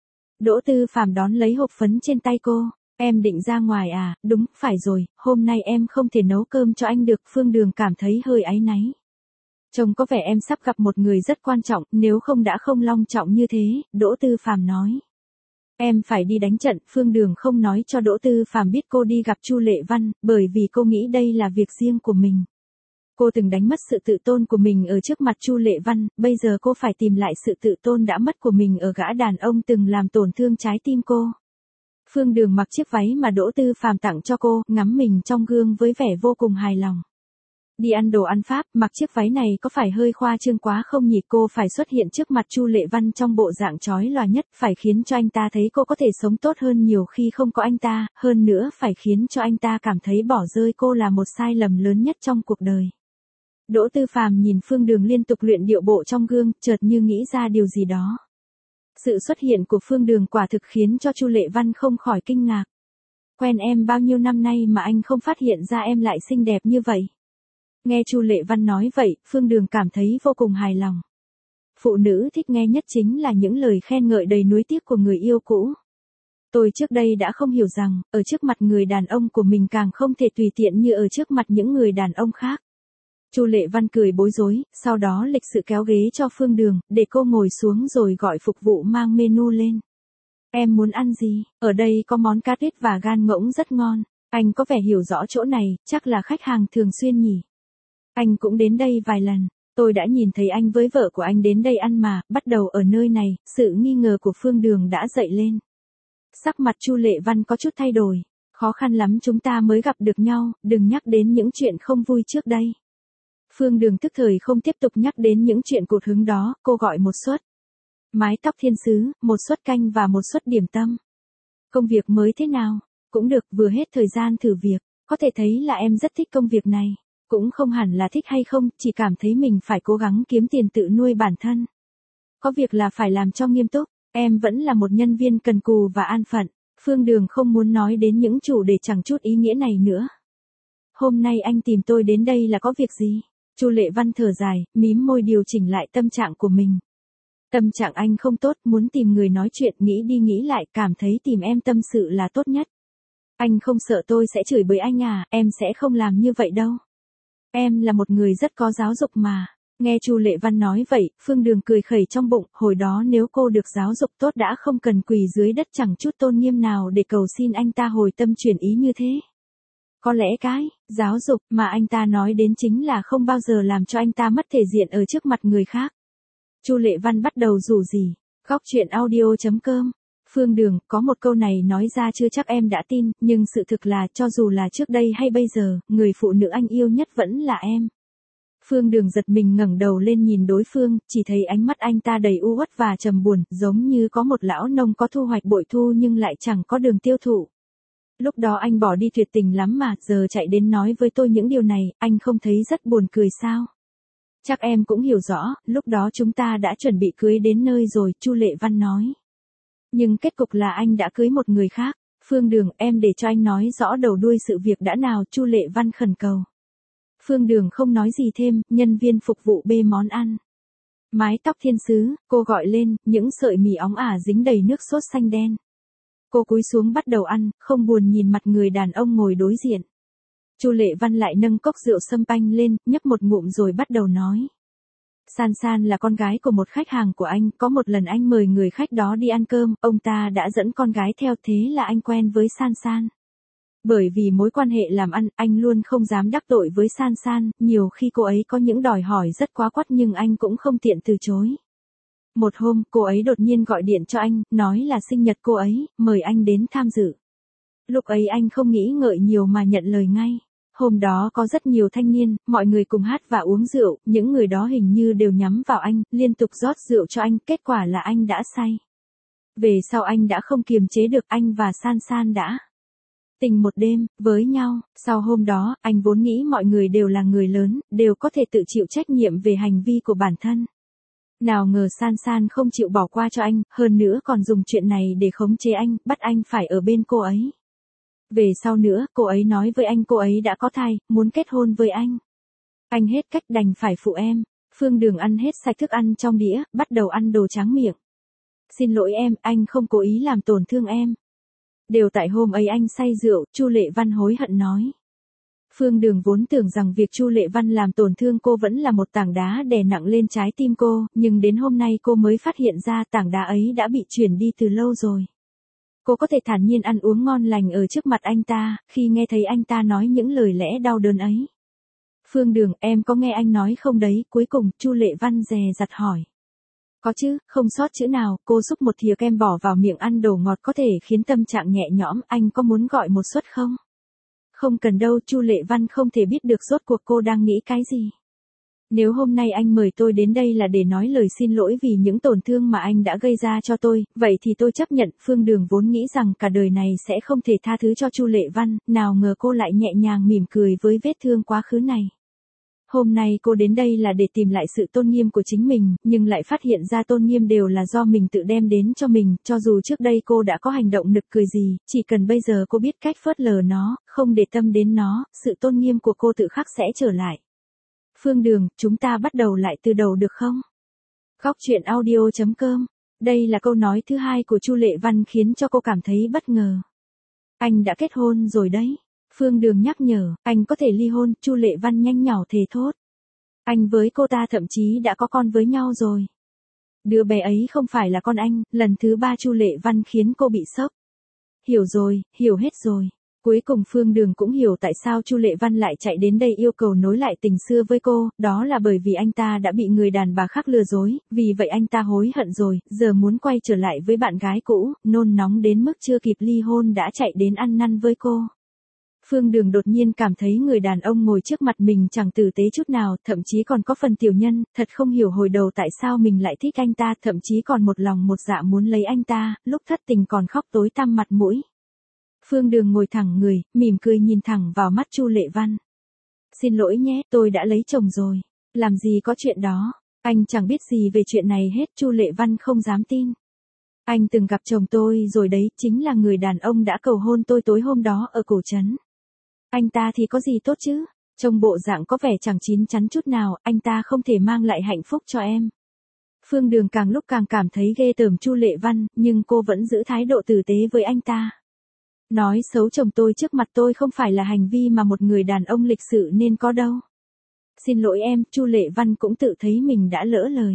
A: Đỗ Tư Phàm đón lấy hộp phấn trên tay cô. Em định ra ngoài à, đúng, phải rồi, hôm nay em không thể nấu cơm cho anh được, Phương Đường cảm thấy hơi áy náy. Trông có vẻ em sắp gặp một người rất quan trọng, nếu không đã không long trọng như thế, Đỗ Tư Phàm nói. Em phải đi đánh trận, Phương Đường không nói cho Đỗ Tư Phàm biết cô đi gặp Chu Lệ Văn, bởi vì cô nghĩ đây là việc riêng của mình. Cô từng đánh mất sự tự tôn của mình ở trước mặt Chu Lệ Văn, bây giờ cô phải tìm lại sự tự tôn đã mất của mình ở gã đàn ông từng làm tổn thương trái tim cô. Phương Đường mặc chiếc váy mà Đỗ Tư Phàm tặng cho cô, ngắm mình trong gương với vẻ vô cùng hài lòng. Đi ăn đồ ăn Pháp, mặc chiếc váy này có phải hơi khoa trương quá không nhỉ? Cô phải xuất hiện trước mặt Chu Lệ Văn trong bộ dạng chói lòa nhất, phải khiến cho anh ta thấy cô có thể sống tốt hơn nhiều khi không có anh ta, hơn nữa phải khiến cho anh ta cảm thấy bỏ rơi cô là một sai lầm lớn nhất trong cuộc đời. Đỗ Tư Phàm nhìn Phương Đường liên tục luyện điệu bộ trong gương, chợt như nghĩ ra điều gì đó. Sự xuất hiện của Phương Đường quả thực khiến cho Chu Lệ Văn không khỏi kinh ngạc. Quen em bao nhiêu năm nay mà anh không phát hiện ra em lại xinh đẹp như vậy. Nghe Chu Lệ Văn nói vậy, Phương Đường cảm thấy vô cùng hài lòng. Phụ nữ thích nghe nhất chính là những lời khen ngợi đầy nuối tiếc của người yêu cũ. Tôi trước đây đã không hiểu rằng, ở trước mặt người đàn ông của mình càng không thể tùy tiện như ở trước mặt những người đàn ông khác. Chu Lệ Văn cười bối rối, sau đó lịch sự kéo ghế cho Phương Đường, để cô ngồi xuống rồi gọi phục vụ mang menu lên. Em muốn ăn gì? Ở đây có món cá tuyết và gan ngỗng rất ngon. Anh có vẻ hiểu rõ chỗ này, chắc là khách hàng thường xuyên nhỉ. Anh cũng đến đây vài lần. Tôi đã nhìn thấy anh với vợ của anh đến đây ăn mà, bắt đầu ở nơi này, sự nghi ngờ của Phương Đường đã dậy lên. Sắc mặt Chu Lệ Văn có chút thay đổi. Khó khăn lắm chúng ta mới gặp được nhau, đừng nhắc đến những chuyện không vui trước đây. Phương Đường tức thời không tiếp tục nhắc đến những chuyện cụt hứng đó, cô gọi một suất mái tóc thiên sứ, một suất canh và một suất điểm tâm. Công việc mới thế nào? Cũng được, vừa hết thời gian thử việc, có thể thấy là em rất thích công việc này. Cũng không hẳn là thích hay không, chỉ cảm thấy mình phải cố gắng kiếm tiền tự nuôi bản thân. Có việc là phải làm cho nghiêm túc, em vẫn là một nhân viên cần cù và an phận. Phương Đường không muốn nói đến những chủ đề chẳng chút ý nghĩa này nữa. Hôm nay anh tìm tôi đến đây là có việc gì? Chu Lệ Văn thở dài, mím môi điều chỉnh lại tâm trạng của mình. Tâm trạng anh không tốt, muốn tìm người nói chuyện, nghĩ đi nghĩ lại, cảm thấy tìm em tâm sự là tốt nhất. Anh không sợ tôi sẽ chửi bới anh à, em sẽ không làm như vậy đâu. Em là một người rất có giáo dục mà. Nghe Chu Lệ Văn nói vậy, Phương Đường cười khẩy trong bụng, hồi đó nếu cô được giáo dục tốt đã không cần quỳ dưới đất chẳng chút tôn nghiêm nào để cầu xin anh ta hồi tâm chuyển ý như thế. Có lẽ cái giáo dục mà anh ta nói đến chính là không bao giờ làm cho anh ta mất thể diện ở trước mặt người khác. Chu Lệ Văn bắt đầu rủ rỉ. Góc chuyện audio.com. Phương Đường, có một câu này nói ra chưa chắc em đã tin, nhưng sự thực là cho dù là trước đây hay bây giờ, người phụ nữ anh yêu nhất vẫn là em. Phương Đường giật mình ngẩng đầu lên nhìn đối phương, chỉ thấy ánh mắt anh ta đầy u uất và trầm buồn, giống như có một lão nông có thu hoạch bội thu nhưng lại chẳng có đường tiêu thụ. Lúc đó anh bỏ đi tuyệt tình lắm mà, giờ chạy đến nói với tôi những điều này, anh không thấy rất buồn cười sao? Chắc em cũng hiểu rõ, lúc đó chúng ta đã chuẩn bị cưới đến nơi rồi, Chu Lệ Văn nói. Nhưng kết cục là anh đã cưới một người khác. Phương Đường, em để cho anh nói rõ đầu đuôi sự việc đã nào, Chu Lệ Văn khẩn cầu. Phương Đường không nói gì thêm, nhân viên phục vụ bê món ăn. Mái tóc thiên sứ, cô gọi lên, những sợi mì óng ả dính đầy nước sốt xanh đen. Cô cúi xuống bắt đầu ăn, không buồn nhìn mặt người đàn ông ngồi đối diện. Chu Lệ Văn lại nâng cốc rượu sâm panh lên, nhấp một ngụm rồi bắt đầu nói. San San là con gái của một khách hàng của anh, có một lần anh mời người khách đó đi ăn cơm, ông ta đã dẫn con gái theo, thế là anh quen với San San. Bởi vì mối quan hệ làm ăn, anh luôn không dám đắc tội với San San, nhiều khi cô ấy có những đòi hỏi rất quá quắt nhưng anh cũng không tiện từ chối. Một hôm, cô ấy đột nhiên gọi điện cho anh, nói là sinh nhật cô ấy, mời anh đến tham dự. Lúc ấy anh không nghĩ ngợi nhiều mà nhận lời ngay. Hôm đó có rất nhiều thanh niên, mọi người cùng hát và uống rượu, những người đó hình như đều nhắm vào anh, liên tục rót rượu cho anh, kết quả là anh đã say. Về sau anh đã không kiềm chế được, anh và San San đã tình một đêm, với nhau. Sau hôm đó, anh vốn nghĩ mọi người đều là người lớn, đều có thể tự chịu trách nhiệm về hành vi của bản thân. Nào ngờ San San không chịu bỏ qua cho anh, hơn nữa còn dùng chuyện này để khống chế anh, bắt anh phải ở bên cô ấy. Về sau nữa, cô ấy nói với anh cô ấy đã có thai, muốn kết hôn với anh. Anh hết cách đành phải phụ em. Phương Đường ăn hết sạch thức ăn trong đĩa, bắt đầu ăn đồ tráng miệng. Xin lỗi em, anh không cố ý làm tổn thương em. Đều tại hôm ấy anh say rượu, Chu Lệ Văn hối hận nói. Phương Đường vốn tưởng rằng việc Chu Lệ Văn làm tổn thương cô vẫn là một tảng đá đè nặng lên trái tim cô, nhưng đến hôm nay cô mới phát hiện ra tảng đá ấy đã bị chuyển đi từ lâu rồi. Cô có thể thản nhiên ăn uống ngon lành ở trước mặt anh ta, khi nghe thấy anh ta nói những lời lẽ đau đớn ấy. Phương Đường, em có nghe anh nói không đấy? Cuối cùng, Chu Lệ Văn dè dặt hỏi. Có chứ, không sót chữ nào, cô xúc một thìa kem bỏ vào miệng ăn đồ ngọt có thể khiến tâm trạng nhẹ nhõm, anh có muốn gọi một suất không? Không cần đâu, Chu Lệ Văn không thể biết được rốt cuộc cô đang nghĩ cái gì. Nếu hôm nay anh mời tôi đến đây là để nói lời xin lỗi vì những tổn thương mà anh đã gây ra cho tôi, vậy thì tôi chấp nhận. Phương Đường vốn nghĩ rằng cả đời này sẽ không thể tha thứ cho Chu Lệ Văn, nào ngờ cô lại nhẹ nhàng mỉm cười với vết thương quá khứ này. Hôm nay cô đến đây là để tìm lại sự tôn nghiêm của chính mình, nhưng lại phát hiện ra tôn nghiêm đều là do mình tự đem đến cho mình, cho dù trước đây cô đã có hành động nực cười gì, chỉ cần bây giờ cô biết cách phớt lờ nó, không để tâm đến nó, sự tôn nghiêm của cô tự khắc sẽ trở lại. Phương Đường, chúng ta bắt đầu lại từ đầu được không? Góc truyện audio.com. Đây là câu nói thứ hai của Chu Lệ Văn khiến cho cô cảm thấy bất ngờ. Anh đã kết hôn rồi đấy. Phương Đường nhắc nhở, anh có thể ly hôn, Chu Lệ Văn nhanh nhỏ thề thốt. Anh với cô ta thậm chí đã có con với nhau rồi. Đứa bé ấy không phải là con anh, lần thứ 3 Chu Lệ Văn khiến cô bị sốc. Hiểu rồi, hiểu hết rồi. Cuối cùng Phương Đường cũng hiểu tại sao Chu Lệ Văn lại chạy đến đây yêu cầu nối lại tình xưa với cô, đó là bởi vì anh ta đã bị người đàn bà khác lừa dối, vì vậy anh ta hối hận rồi, giờ muốn quay trở lại với bạn gái cũ, nôn nóng đến mức chưa kịp ly hôn đã chạy đến ăn năn với cô. Phương Đường đột nhiên cảm thấy người đàn ông ngồi trước mặt mình chẳng tử tế chút nào, thậm chí còn có phần tiểu nhân, thật không hiểu hồi đầu tại sao mình lại thích anh ta, thậm chí còn một lòng một dạ muốn lấy anh ta, lúc thất tình còn khóc tối tăm mặt mũi. Phương Đường ngồi thẳng người, mỉm cười nhìn thẳng vào mắt Chu Lệ Văn. Xin lỗi nhé, tôi đã lấy chồng rồi. Làm gì có chuyện đó, anh chẳng biết gì về chuyện này hết. Chu Lệ Văn không dám tin. Anh từng gặp chồng tôi rồi đấy, chính là người đàn ông đã cầu hôn tôi tối hôm đó ở cổ trấn. Anh ta thì có gì tốt chứ, trông bộ dạng có vẻ chẳng chín chắn chút nào, anh ta không thể mang lại hạnh phúc cho em. Phương Đường càng lúc càng cảm thấy ghê tởm Chu Lệ Văn, nhưng cô vẫn giữ thái độ tử tế với anh ta. Nói xấu chồng tôi trước mặt tôi không phải là hành vi mà một người đàn ông lịch sự nên có đâu. Xin lỗi em, Chu Lệ Văn cũng tự thấy mình đã lỡ lời.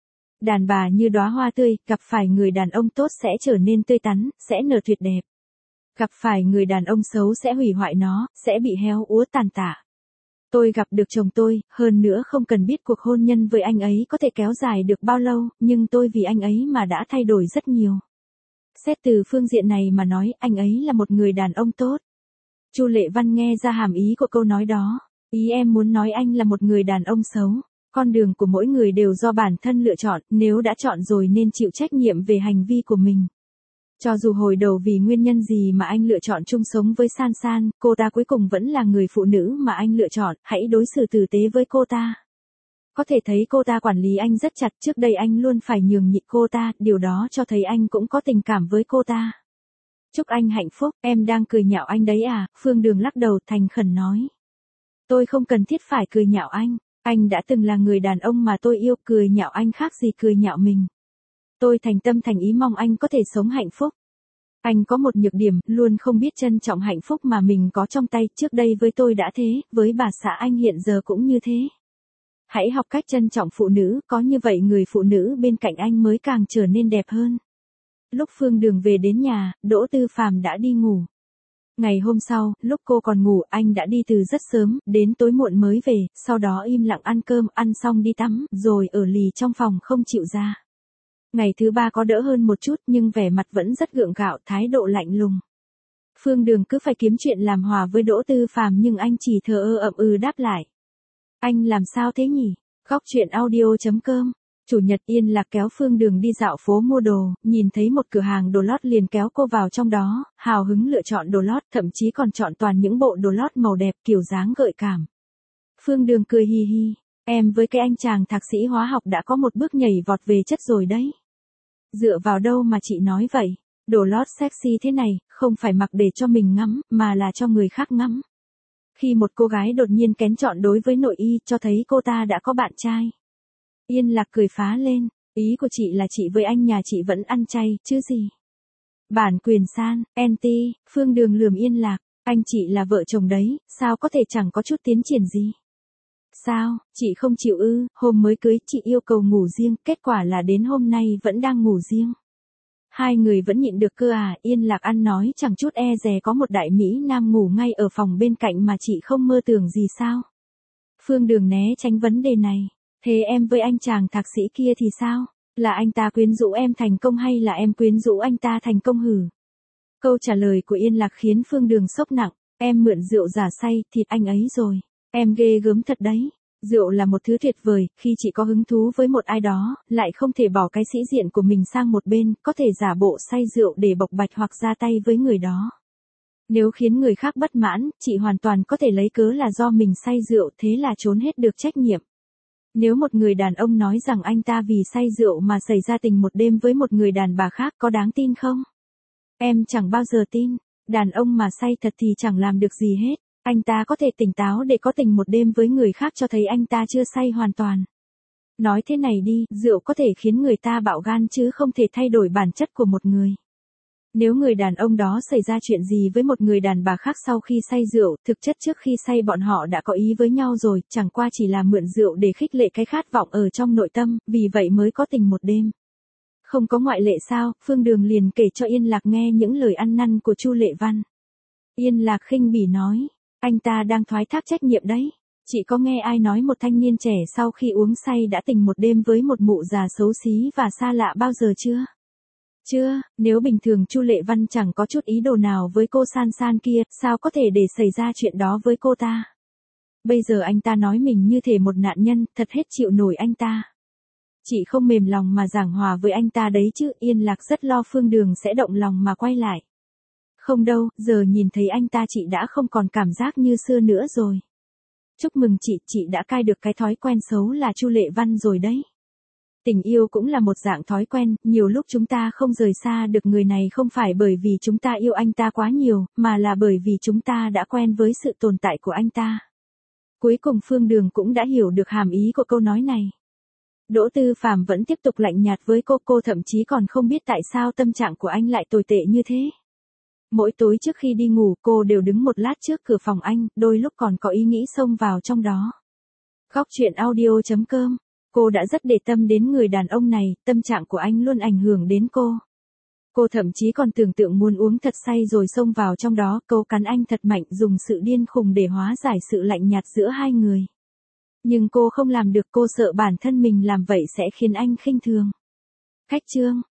A: Đàn bà như đóa hoa tươi, gặp phải người đàn ông tốt sẽ trở nên tươi tắn, sẽ nở tuyệt đẹp. Gặp phải người đàn ông xấu sẽ hủy hoại nó, sẽ bị héo úa tàn tạ. Tôi gặp được chồng tôi, hơn nữa không cần biết cuộc hôn nhân với anh ấy có thể kéo dài được bao lâu, nhưng tôi vì anh ấy mà đã thay đổi rất nhiều. Xét từ phương diện này mà nói, anh ấy là một người đàn ông tốt. Chu Lệ Văn nghe ra hàm ý của câu nói đó. Ý em muốn nói anh là một người đàn ông xấu. Con đường của mỗi người đều do bản thân lựa chọn, nếu đã chọn rồi nên chịu trách nhiệm về hành vi của mình. Cho dù hồi đầu vì nguyên nhân gì mà anh lựa chọn chung sống với San San, cô ta cuối cùng vẫn là người phụ nữ mà anh lựa chọn, hãy đối xử tử tế với cô ta. Có thể thấy cô ta quản lý anh rất chặt, trước đây anh luôn phải nhường nhịn cô ta, điều đó cho thấy anh cũng có tình cảm với cô ta. Chúc anh hạnh phúc, em đang cười nhạo anh đấy à? Phương Đường lắc đầu thành khẩn nói. Tôi không cần thiết phải cười nhạo anh đã từng là người đàn ông mà tôi yêu, cười nhạo anh khác gì cười nhạo mình. Tôi thành tâm thành ý mong anh có thể sống hạnh phúc. Anh có một nhược điểm, luôn không biết trân trọng hạnh phúc mà mình có trong tay, trước đây với tôi đã thế, với bà xã anh hiện giờ cũng như thế. Hãy học cách trân trọng phụ nữ, có như vậy người phụ nữ bên cạnh anh mới càng trở nên đẹp hơn. Lúc Phương Đường về đến nhà, Đỗ Tư Phàm đã đi ngủ. Ngày hôm sau, lúc cô còn ngủ, anh đã đi từ rất sớm, đến tối muộn mới về, sau đó im lặng ăn cơm, ăn xong đi tắm, rồi ở lì trong phòng không chịu ra. Ngày thứ 3 có đỡ hơn một chút nhưng vẻ mặt vẫn rất gượng gạo, thái độ lạnh lùng. Phương Đường cứ phải kiếm chuyện làm hòa với Đỗ Tư Phàm nhưng anh chỉ thờ ơ ậm ừ đáp lại. Anh làm sao thế nhỉ? Góc chuyện audio.com. Chủ nhật Yên Lạc kéo Phương Đường đi dạo phố mua đồ, nhìn thấy một cửa hàng đồ lót liền kéo cô vào trong đó, hào hứng lựa chọn đồ lót, thậm chí còn chọn toàn những bộ đồ lót màu đẹp kiểu dáng gợi cảm. Phương Đường cười hì hì, em với cái anh chàng thạc sĩ hóa học đã có một bước nhảy vọt về chất rồi đấy. Dựa vào đâu mà chị nói vậy? Đồ lót sexy thế này, không phải mặc để cho mình ngắm, mà là cho người khác ngắm. Khi một cô gái đột nhiên kén chọn đối với nội y, cho thấy cô ta đã có bạn trai. Yên Lạc cười phá lên, ý của chị là chị với anh nhà chị vẫn ăn chay, chứ gì. Bản quyền san, anti, Phương Đường lườm Yên Lạc, anh chị là vợ chồng đấy, sao có thể chẳng có chút tiến triển gì. Sao, chị không chịu ư, hôm mới cưới chị yêu cầu ngủ riêng, kết quả là đến hôm nay vẫn đang ngủ riêng. Hai người vẫn nhịn được cơ à, Yên Lạc ăn nói chẳng chút e dè có một đại mỹ nam ngủ ngay ở phòng bên cạnh mà chị không mơ tưởng gì sao. Phương Đường né tránh vấn đề này, thế em với anh chàng thạc sĩ kia thì sao, là anh ta quyến rũ em thành công hay là em quyến rũ anh ta thành công hử? Câu trả lời của Yên Lạc khiến Phương Đường sốc nặng, em mượn rượu giả say, thịt anh ấy rồi, em ghê gớm thật đấy. Rượu là một thứ tuyệt vời, khi chị có hứng thú với một ai đó, lại không thể bỏ cái sĩ diện của mình sang một bên, có thể giả bộ say rượu để bộc bạch hoặc ra tay với người đó. Nếu khiến người khác bất mãn, chị hoàn toàn có thể lấy cớ là do mình say rượu, thế là trốn hết được trách nhiệm. Nếu một người đàn ông nói rằng anh ta vì say rượu mà xảy ra tình một đêm với một người đàn bà khác có đáng tin không? Em chẳng bao giờ tin, đàn ông mà say thật thì chẳng làm được gì hết. Anh ta có thể tỉnh táo để có tình một đêm với người khác cho thấy anh ta chưa say hoàn toàn. Nói thế này đi, rượu có thể khiến người ta bạo gan chứ không thể thay đổi bản chất của một người. Nếu người đàn ông đó xảy ra chuyện gì với một người đàn bà khác sau khi say rượu, thực chất trước khi say bọn họ đã có ý với nhau rồi, chẳng qua chỉ là mượn rượu để khích lệ cái khát vọng ở trong nội tâm, vì vậy mới có tình một đêm. Không có ngoại lệ sao? Phương Đường liền kể cho Yên Lạc nghe những lời ăn năn của Chu Lệ Văn. Yên Lạc khinh bỉ nói. Anh ta đang thoái thác trách nhiệm đấy. Chị có nghe ai nói một thanh niên trẻ sau khi uống say đã tình một đêm với một mụ già xấu xí và xa lạ bao giờ chưa? Chưa, nếu bình thường Chu Lệ Văn chẳng có chút ý đồ nào với cô San San kia, sao có thể để xảy ra chuyện đó với cô ta? Bây giờ anh ta nói mình như thể một nạn nhân, thật hết chịu nổi anh ta. Chị không mềm lòng mà giảng hòa với anh ta đấy chứ, Yên Lạc rất lo Phương Đường sẽ động lòng mà quay lại. Không đâu, giờ nhìn thấy anh ta chị đã không còn cảm giác như xưa nữa rồi. Chúc mừng chị đã cai được cái thói quen xấu là Chu Lệ Văn rồi đấy. Tình yêu cũng là một dạng thói quen, nhiều lúc chúng ta không rời xa được người này không phải bởi vì chúng ta yêu anh ta quá nhiều, mà là bởi vì chúng ta đã quen với sự tồn tại của anh ta. Cuối cùng Phương Đường cũng đã hiểu được hàm ý của câu nói này. Đỗ Tư Phàm vẫn tiếp tục lạnh nhạt với cô thậm chí còn không biết tại sao tâm trạng của anh lại tồi tệ như thế. Mỗi tối trước khi đi ngủ cô đều đứng một lát trước cửa phòng anh, đôi lúc còn có ý nghĩ xông vào trong đó. Góc chuyện audio.com. Cô đã rất để tâm đến người đàn ông này, tâm trạng của anh luôn ảnh hưởng đến cô. Cô thậm chí còn tưởng tượng muốn uống thật say rồi xông vào trong đó, câu cắn anh thật mạnh dùng sự điên khùng để hóa giải sự lạnh nhạt giữa hai người. Nhưng cô không làm được, cô sợ bản thân mình làm vậy sẽ khiến anh khinh thường. Khách chương.